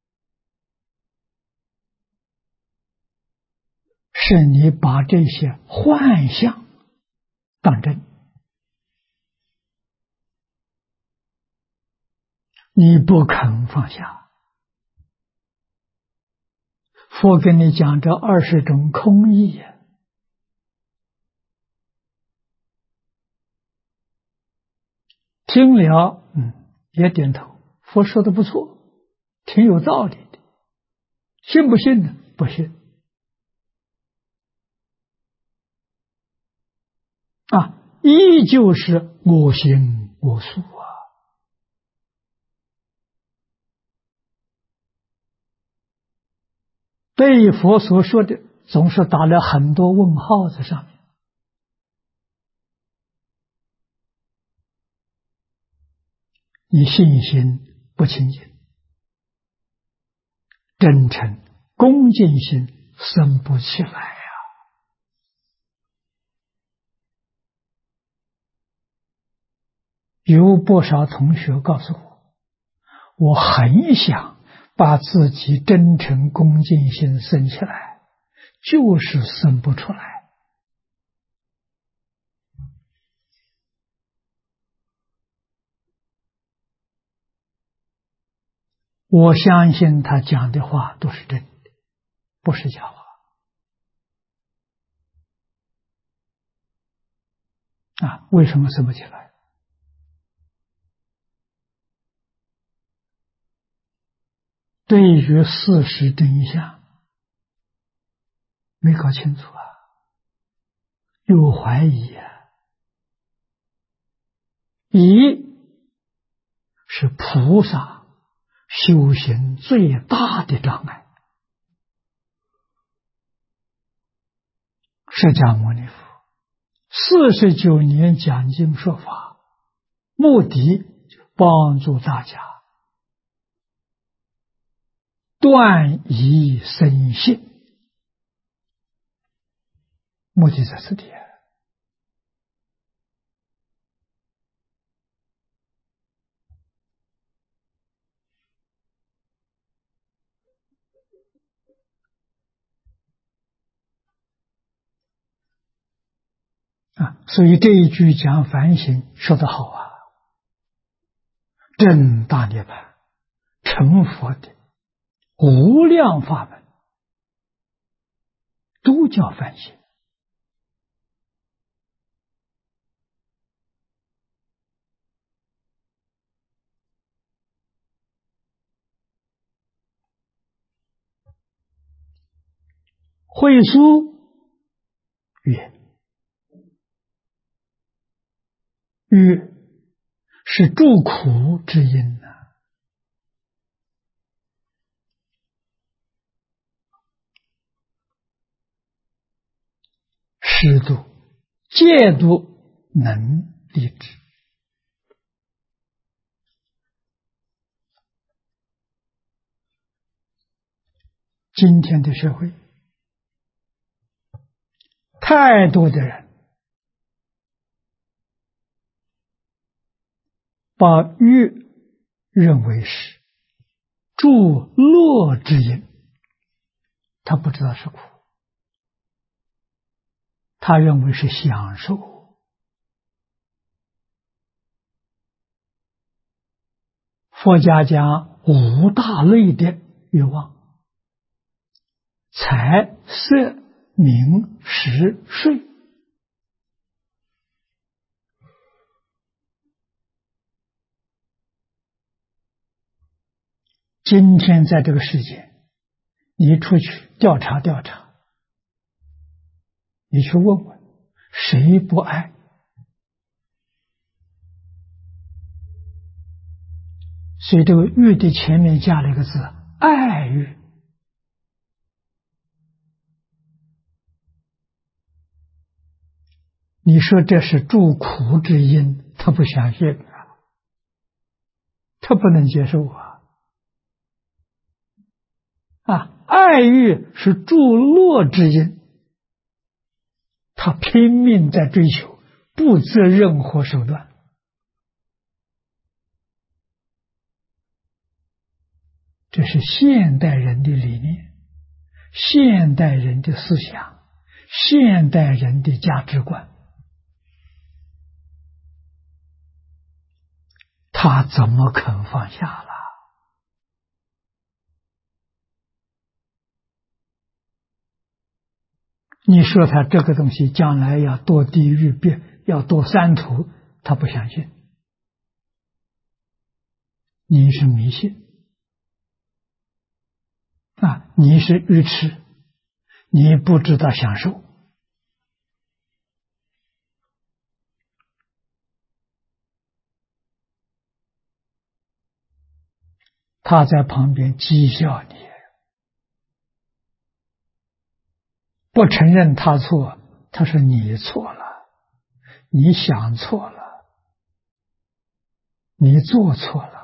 是你把这些幻象当真，你不肯放下。佛跟你讲这20种空义听了也点头，佛说的不错，挺有道理的。信不信呢？不信依旧是我行我素对佛所说的总是打了很多问号在上面。你信心不清净，真诚恭敬心生不起来有不少同学告诉我很想把自己真诚恭敬心生起来，就是生不出来。我相信他讲的话都是真的，不是假话为什么生不起来？对于事实真相没搞清楚有怀疑啊。疑是菩萨修行最大的障碍。释迦牟尼佛49年讲经说法，目的就帮助大家断疑生信，目的在这里。所以这一句讲反省说得好啊，正大涅槃成佛的无量法门都叫反省。慧疏曰：欲是助苦之因啊。施度戒度能立志。今天的社会，太多的人把欲认为是助乐之因，他不知道是苦，他认为是享受。佛家讲五大类的欲望：财、色、名、食、睡。今天在这个世界，你出去调查调查，你去问问，谁不爱？所以这个欲的前面加了一个字，爱欲。你说这是助苦之因，他不相信啊，他不能接受啊。爱欲是助乐之因，他拼命在追求，不择任何手段。这是现代人的理念，现代人的思想，现代人的价值观。他怎么肯放下了？你说他这个东西将来要堕地狱，要堕三途，他不相信。你是迷信你是愚痴，你不知道享受。他在旁边讥笑你，不承认他错，他说你错了，你想错了，你做错了。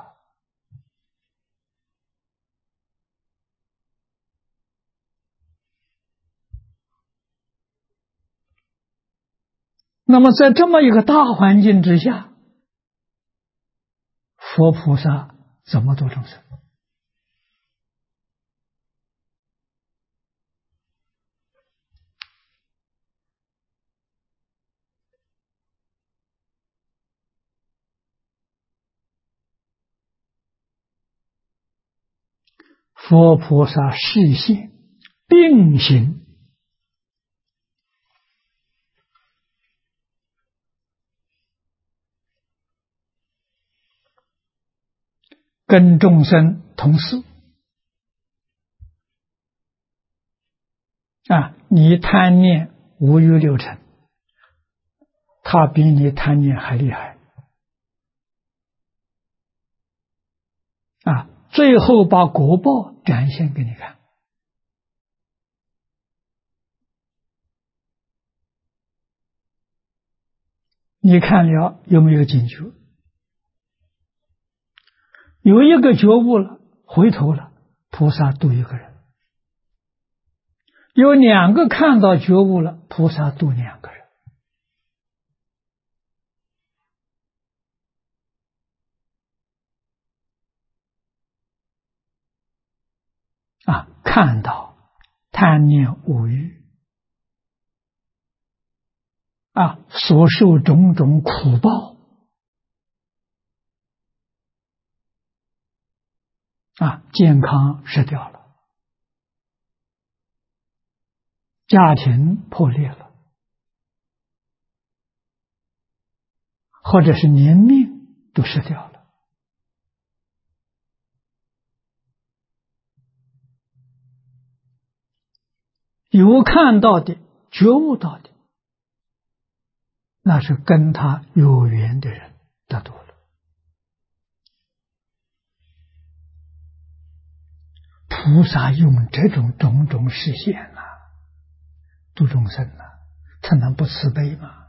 那么在这么一个大环境之下，佛菩萨怎么度众生？佛菩萨示现并行，跟众生同事你贪念五欲六尘， 他比你贪念还厉害啊！最后把果报展现给你看。你看了有没有警觉？有一个觉悟了，回头了，菩萨度一个人；有两个看到觉悟了，菩萨度两个人。啊，看到贪念五欲啊，所受种种苦报啊，健康失掉了，家庭破裂了，或者是连命都失掉了。有看到的、觉悟到的，那是跟他有缘的人得度了。菩萨用这种种种示现啊，度众生啊，他能不慈悲吗？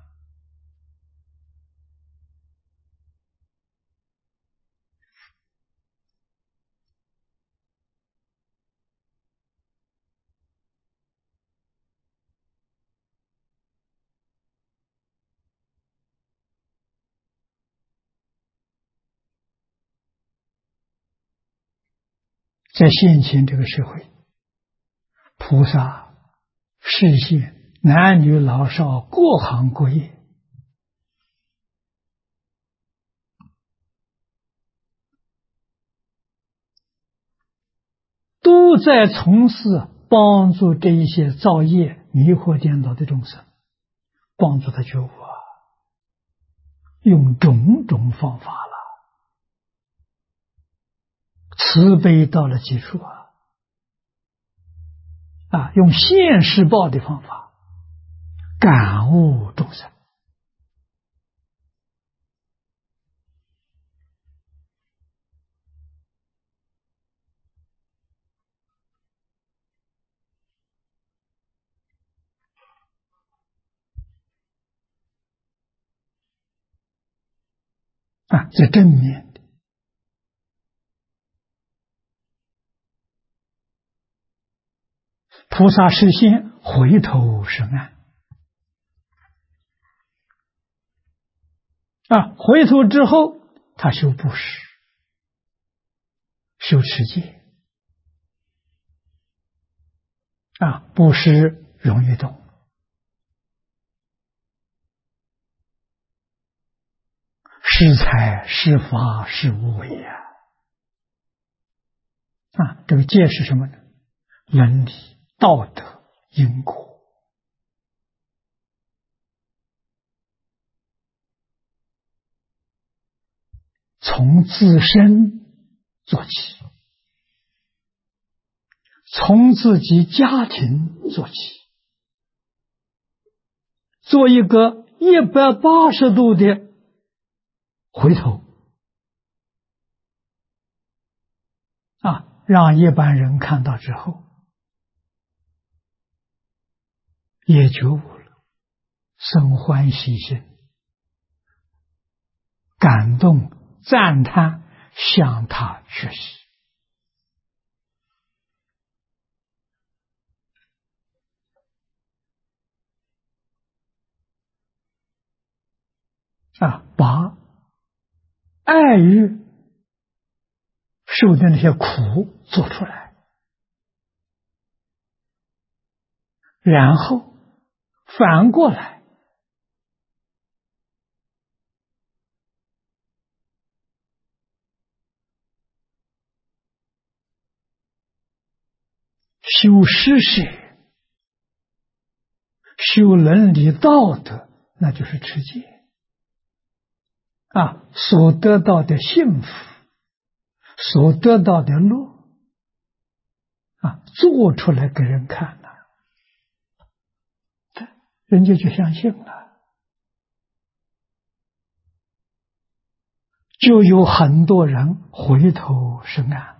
在现前这个社会，菩萨示现男女老少各行各业，都在从事帮助这一些造业迷惑颠倒的众生，帮助他觉悟啊，用种种方法了，慈悲到了极处啊，用现世报的方法感悟众生啊，这正面的。菩萨示现，回头是岸啊，回头之后他修布施，修持戒啊，布施容易懂，施财施法施无为啊，这个戒是什么呢？伦理道德因果，从自身做起，从自己家庭做起，做一个180度的回头啊，让一般人看到之后也觉悟了，生欢喜心，感动赞叹，向他学习啊，把爱欲受的那些苦做出来，然后反过来修施舍，修伦理道德，那就是持戒啊，所得到的幸福，所得到的乐啊，做出来给人看了，人家就相信了就有很多人回头是岸。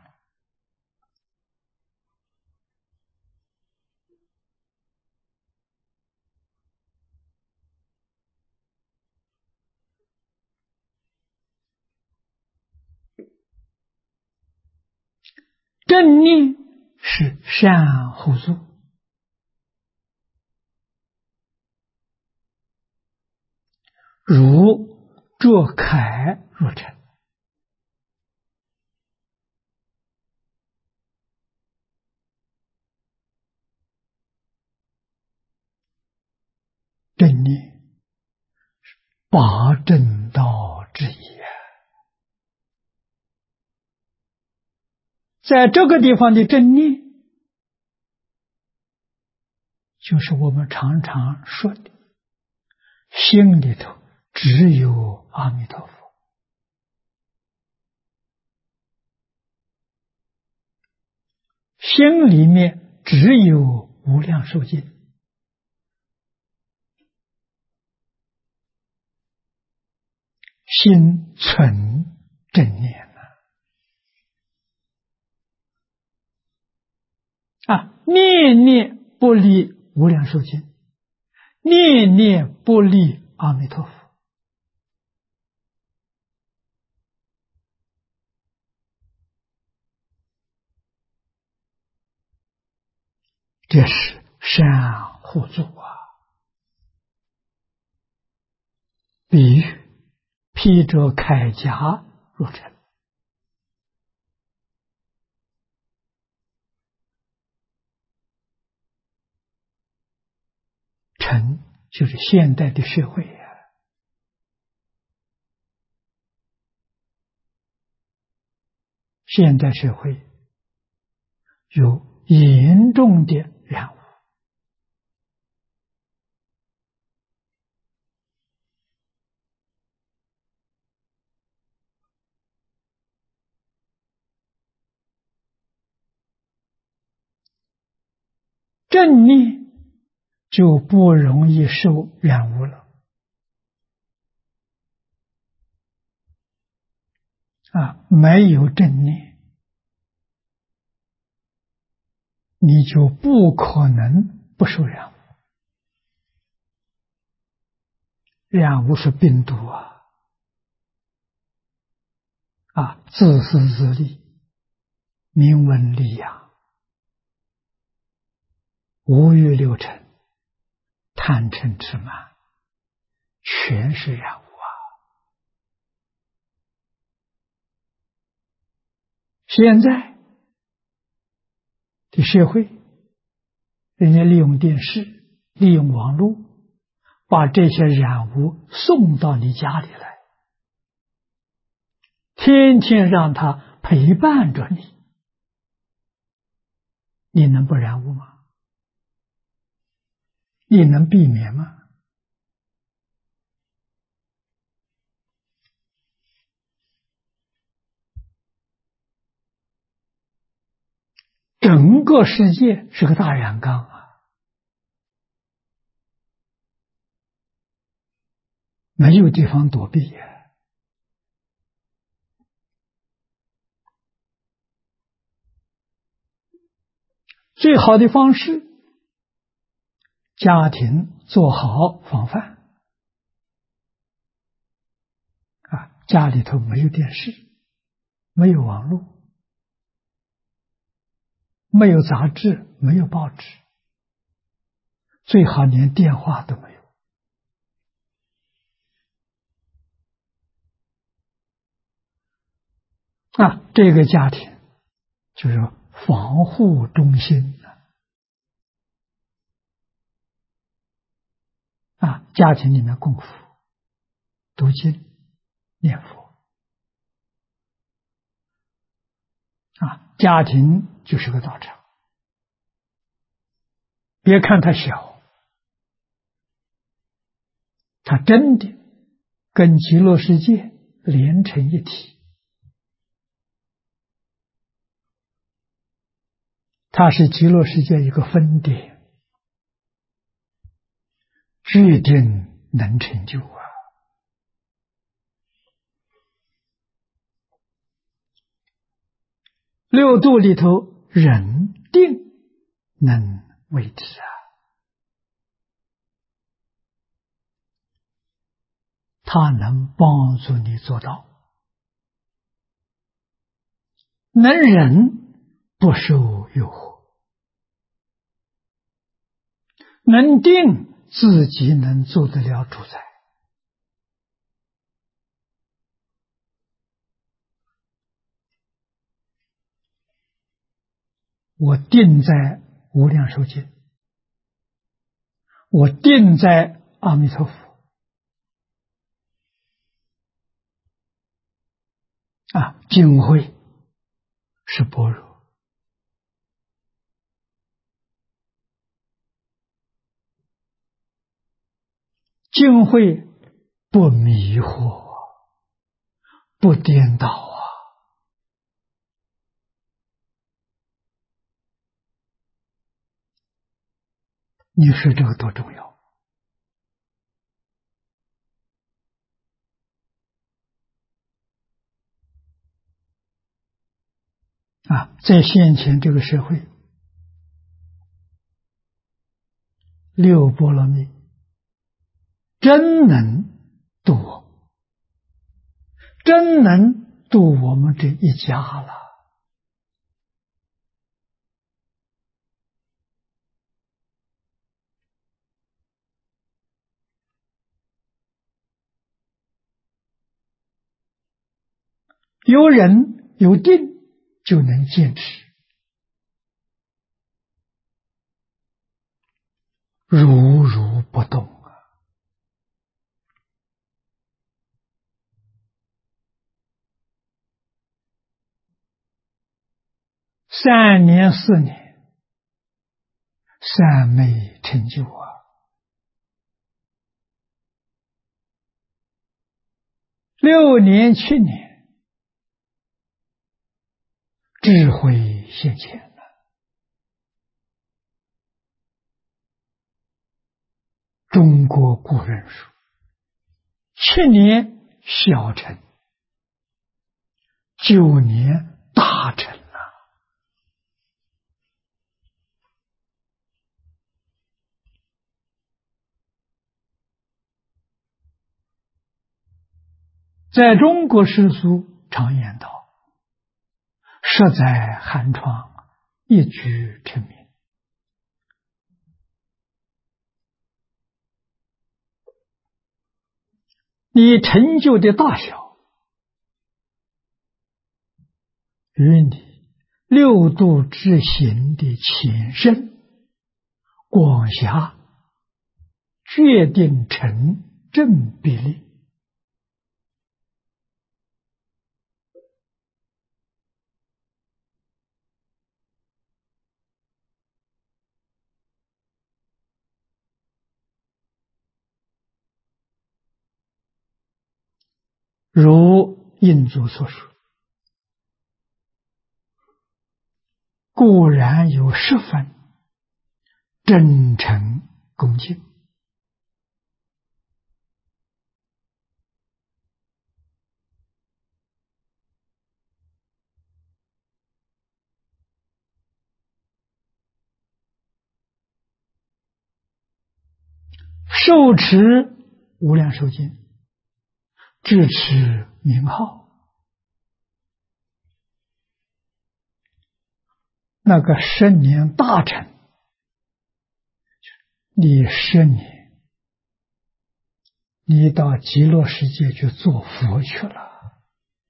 正念是善互助，如卓楷若成。正念八正道之一。在这个地方的正念，就是我们常常说的，心里头只有阿弥陀佛，心里面只有无量寿经，心存正念念念不离无量寿经，念念不离阿弥陀佛。这是善互助比喻披着铠甲若成。成就是现代的社会现代社会有严重的染污，正念就不容易受染污了没有正念，你就不可能不受染污。染污是病毒自私自利，名闻利养，五欲六尘，贪嗔痴慢，全是染污现在的社会，人家利用电视，利用网络，把这些染污送到你家里来，天天让它陪伴着你，你能不染污吗？你能避免吗？整个世界是个大染缸没有地方躲避最好的方式，家庭做好防范家里头没有电视，没有网络，没有杂志，没有报纸，最好连电话都没有这个家庭就是防护中心家庭里面供佛、读经、念佛家庭就是个道场。别看它小，它真的跟极乐世界连成一体，它是极乐世界一个分点，决定能成就六度里头，人定能为之啊，它能帮助你做到。能忍不受诱惑，能定自己能做得了主宰。我定在无量寿经，我定在阿弥陀佛啊，净慧是般若，净慧不迷惑，不颠倒啊。你说这个多重要啊！在现前这个社会，六波罗蜜真能度我，真能度我们这一家了。有忍有定，就能坚持，如如不动啊。3年4年，三昧成就啊。6年7年，智慧现前了。中国古人说：7年小成，9年大成啊。在中国世俗常言道：设在寒窗，一举成名。你成就的大小，与你六度之行的前深广狭决定成正比例。如印祖所说，固然有10分真诚恭敬，受持无量寿经，智持名号，那个10年大成，你10年，你到极乐世界去做佛去了，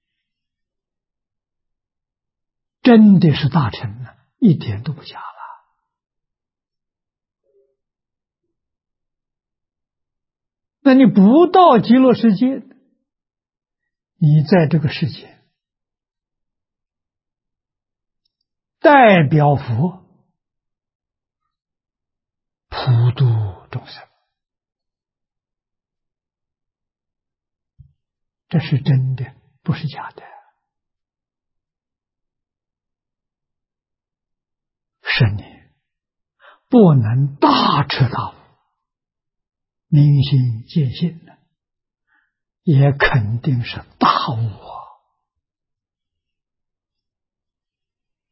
真的是大成了，一点都不假了。那你不到极乐世界，你在这个世界代表佛普度众生，这是真的，不是假的。10年不能大彻大悟，明心见性了，也肯定是大悟啊。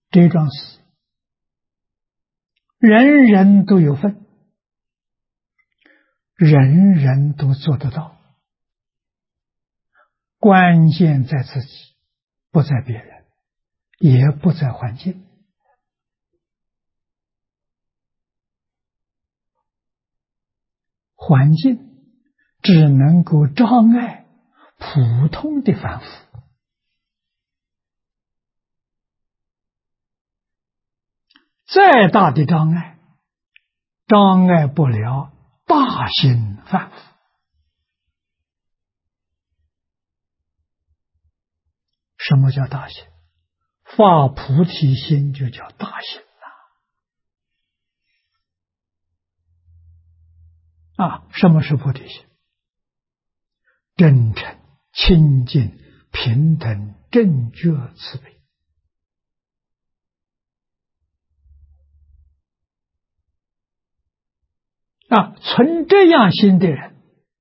这桩事人人都有份，人人都做得到，关键在自己，不在别人，也不在环境。环境只能够障碍普通的凡夫，再大的障碍，障碍不了大心凡夫。什么叫大心？发菩提心就叫大心什么是菩提心？真诚、清净、平等、正觉、慈悲。存这样心的人，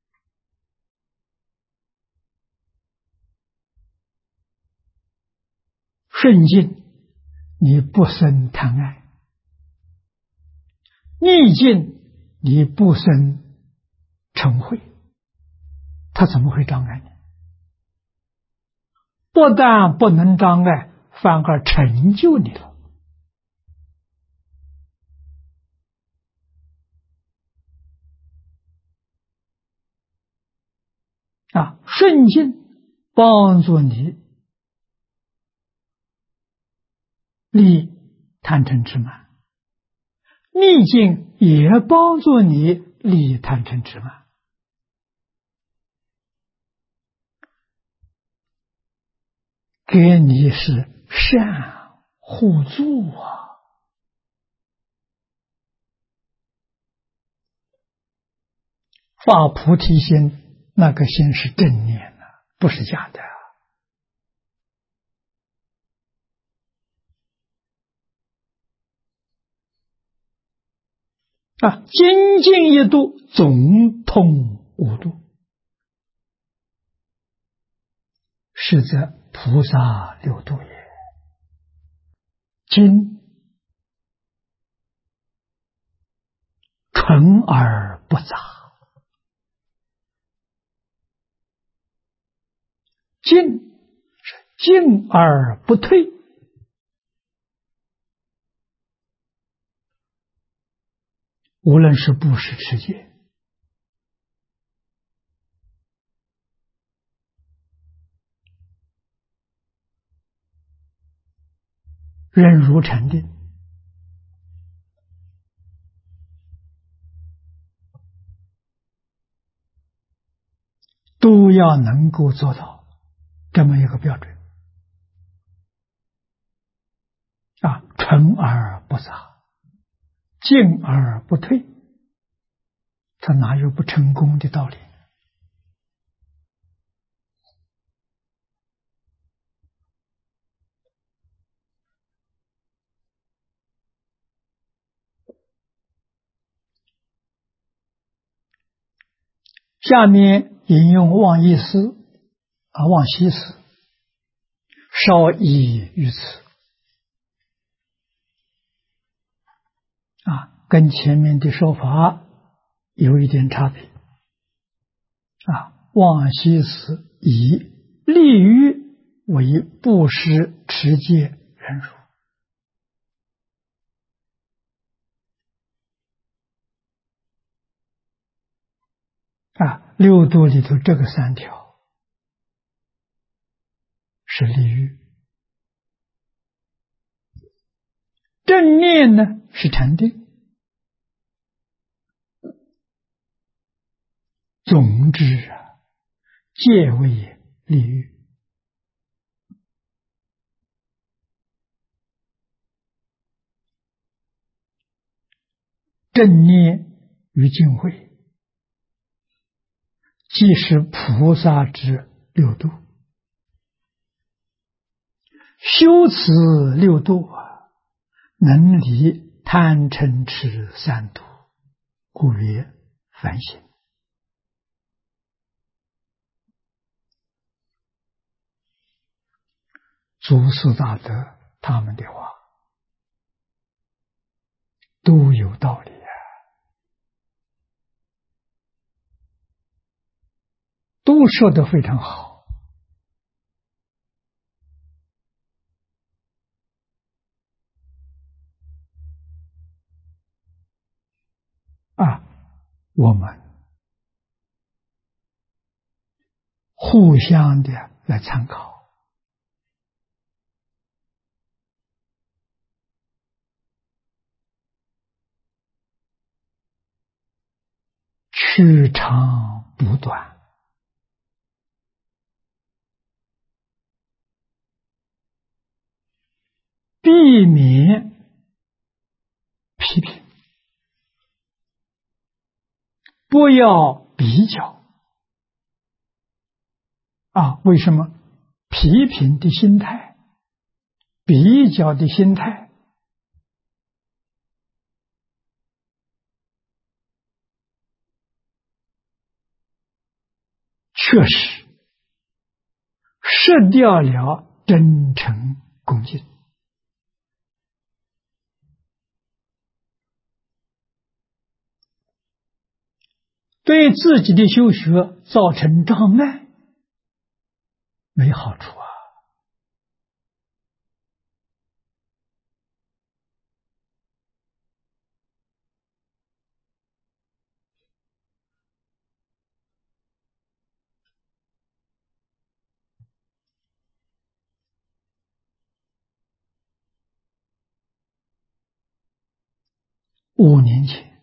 顺境你不生贪爱，逆境你不生嗔恚，他怎么会障碍你？不但不能障碍，反而成就你了。顺境帮助你离贪嗔痴慢，逆境也帮助你离贪嗔痴慢。给你是善互助发菩提心，那个心是正念的，不是假的。精进一度，总通五度，是则菩萨六度也。精纯而不杂，进是进而不退，无论是布施持戒，忍辱禅定，都要能够做到这么一个标准纯而不杂，进而不退，他哪有不成功的道理？下面引用王羲之王羲之稍异于此跟前面的说法有一点差别王羲之以利欲为布施持戒忍辱六度里头这个三条是利欲，正念呢是禅定，总之皆为利欲。正念与净慧，即是菩萨之六度。修此六度能离贪嗔痴三毒，故曰梵行。祖师大德他们的话都有道理啊，都说得非常好啊。我们互相的来参考，取长补短，避免批评，不要比较啊。为什么？批评的心态，比较的心态，确实失掉了真诚恭敬，对自己的修学造成障碍，没好处啊。5年前，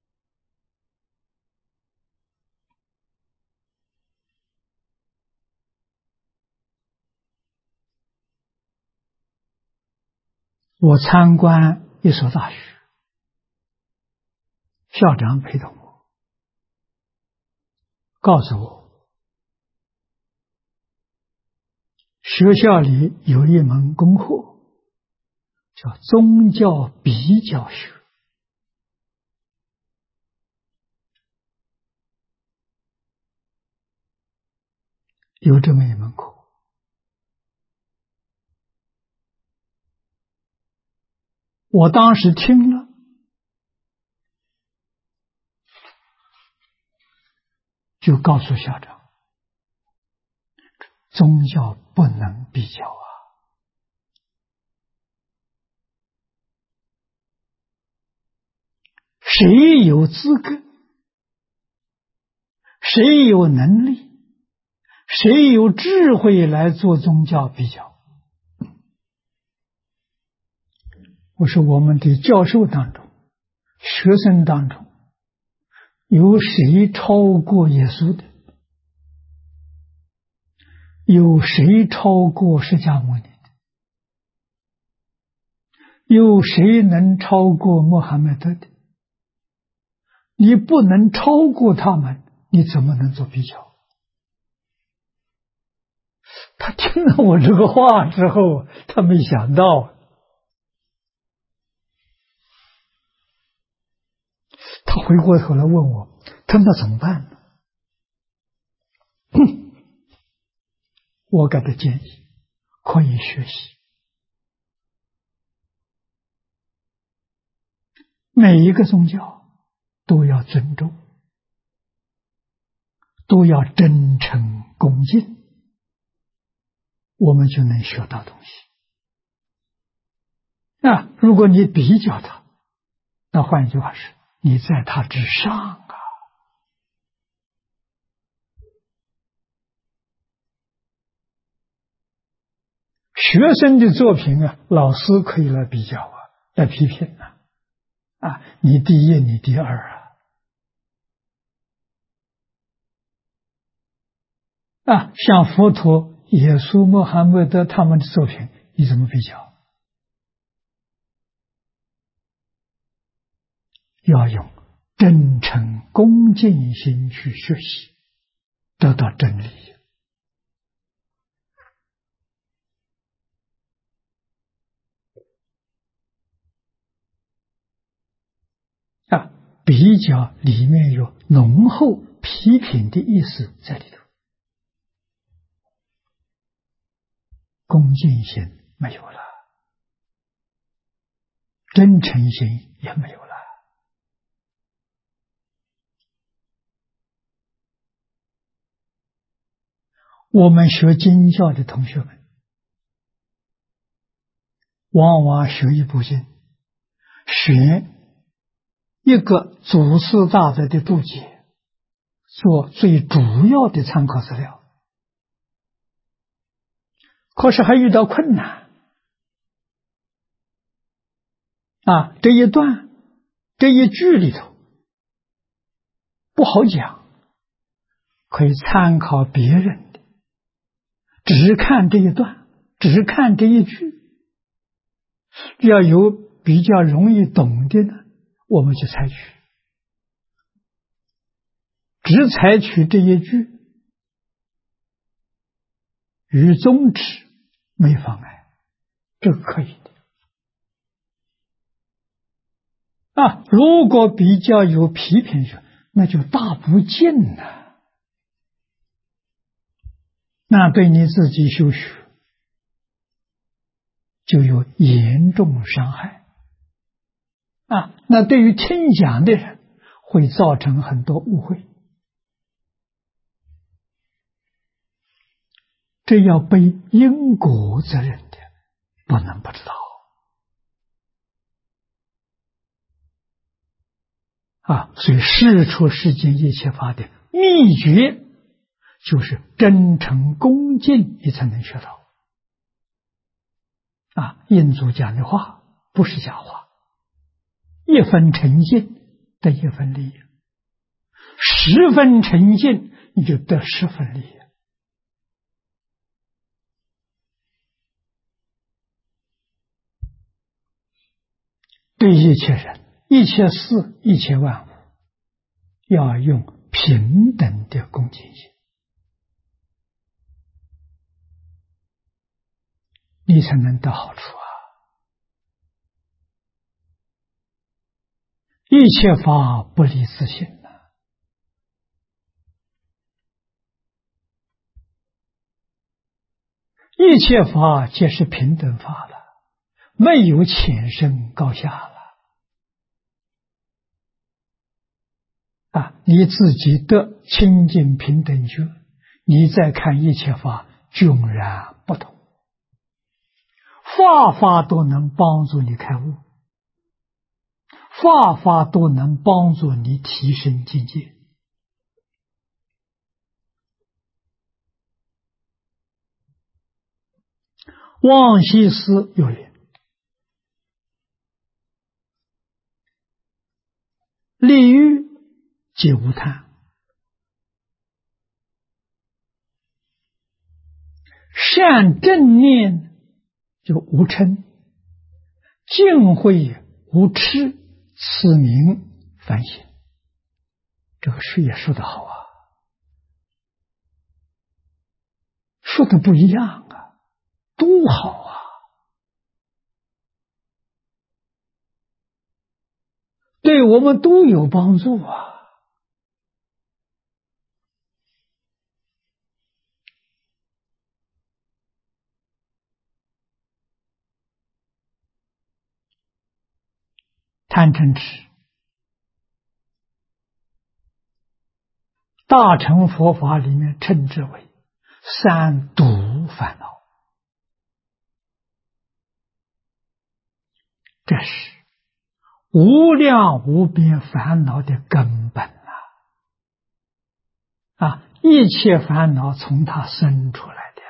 我参观一所大学，校长陪同我，告诉我，学校里有一门功课叫宗教比较学，有这么一门课。我当时听了，就告诉校长，宗教不能比较啊，谁有资格，谁有能力，谁有智慧来做宗教比较？我说我们的教授当中，学生当中，有谁超过耶稣的？有谁超过释迦牟尼的？有谁能超过穆罕默德的？你不能超过他们，你怎么能做比较？他听了我这个话之后，他没想到，他回过头来问我，他那怎么办呢？我给他建议，可以学习，每一个宗教都要尊重，都要真诚恭敬，我们就能学到东西。那如果你比较他，那换一句话是，你在他之上啊。学生的作品啊，老师可以来比较啊，来批评啊，你第一，你第二像佛陀、耶稣、穆罕默德他们的作品，你怎么比较？要用真诚恭敬心去学习，得到真理啊。比较里面有浓厚批评的意思在里头，恭敬心没有了，真诚心也没有了。 我们学经教的同学们，往往学一部经，选一个祖师大德的注解做最主要的参考资料，可是还遇到困难啊！这一段、这一句里头不好讲，可以参考别人的，只看这一段，只看这一句，要有比较容易懂的呢，我们去采取，只采取这一句，与宗旨没妨碍，这个可以的。如果比较有批评性，那就大不敬了，那对你自己修学就有严重伤害那对于听讲的人会造成很多误会，这要背因果责任的，不能不知道所以世出世间一切法的秘诀就是真诚恭敬，你才能学到印祖讲的话不是假话，一分诚信得一分利益，10分诚信你就得10分利益。对一切人、一切事、一切万物，要用平等的恭敬心，你才能得好处一切法不离自性一切法皆是平等法了，没有浅深高下了你自己的清净平等觉，你再看一切法迥然不同，法法都能帮助你开悟，法法都能帮助你提升境界。汪西斯有言：利欲即无贪，善正念就无嗔，净慧无痴，此名反省。这个诗也说得好说的不一样都好对我们都有帮助贪嗔痴，大乘佛法里面称之为三毒烦恼，这是无量无边烦恼的根本一切烦恼从它生出来的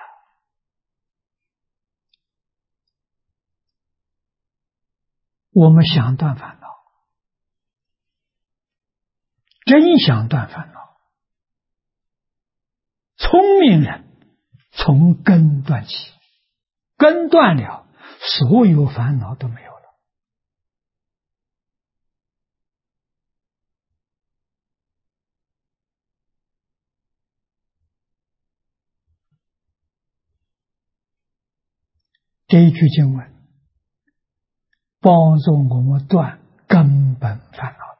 我们想断烦恼，真想断烦恼，聪明人从根断起，根断了，所有烦恼都没有了。这一句经文帮助我们断根本烦恼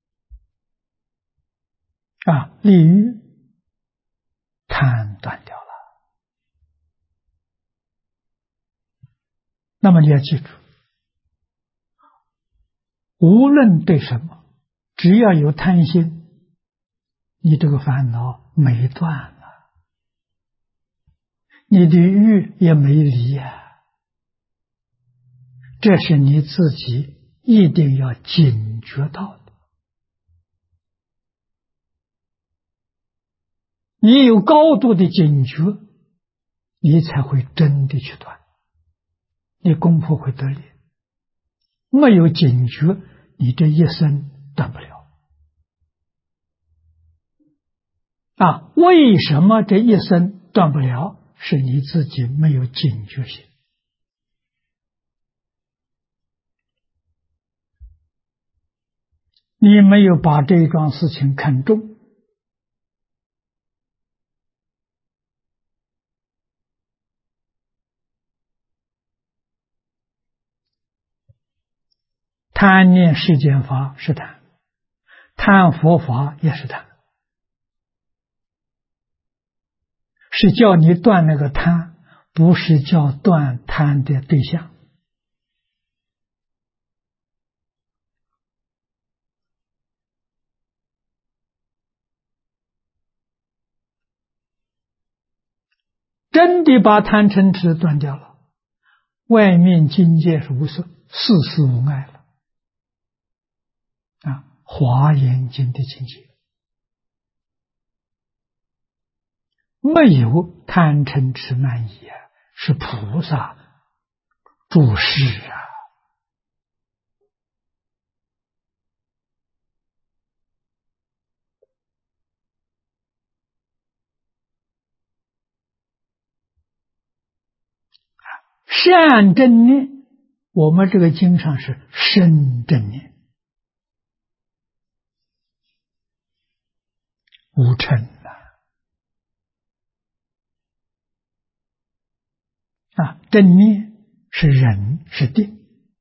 的利欲贪断掉了。那么你要记住，无论对什么，只要有贪心，你这个烦恼没断了你的欲也没离呀。这是你自己一定要警觉到的。你有高度的警觉，你才会真的去断，你功夫会得力。没有警觉，你这一生断不了。为什么这一生断不了？是你自己没有警觉性。你没有把这一桩事情看重。贪念世间法是贪，贪佛法也是贪，是叫你断那个贪，不是叫断贪的对象。真的把贪嗔痴断掉了，外面境界是无色，事事无碍了。华严经的境界，没有贪嗔痴慢疑是菩萨注释善正念，我们这个经上是深正念，无嗔正念是忍是定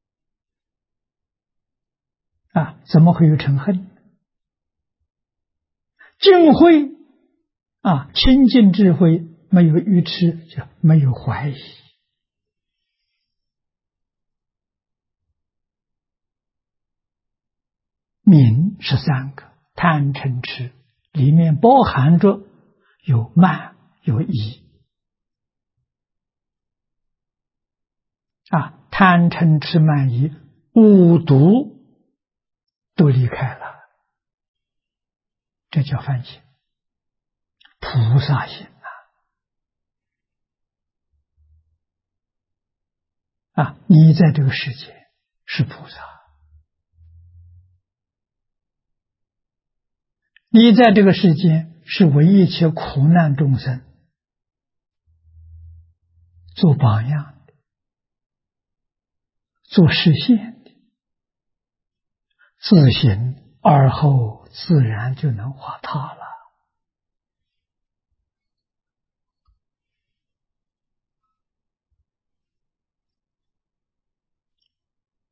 怎么会有嗔恨？净慧清净智慧，没有愚痴，就没有怀疑。明是三个，贪嗔痴里面包含着有慢有疑贪嗔痴慢疑五毒都离开了，这叫梵行，菩萨行你在这个世界是菩萨，你在这个世界是为一切苦难众生做榜样的，做示现的，自行而后自然就能化他了。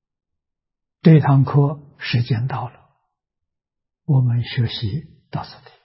这堂课时间到了，我们学习到此地。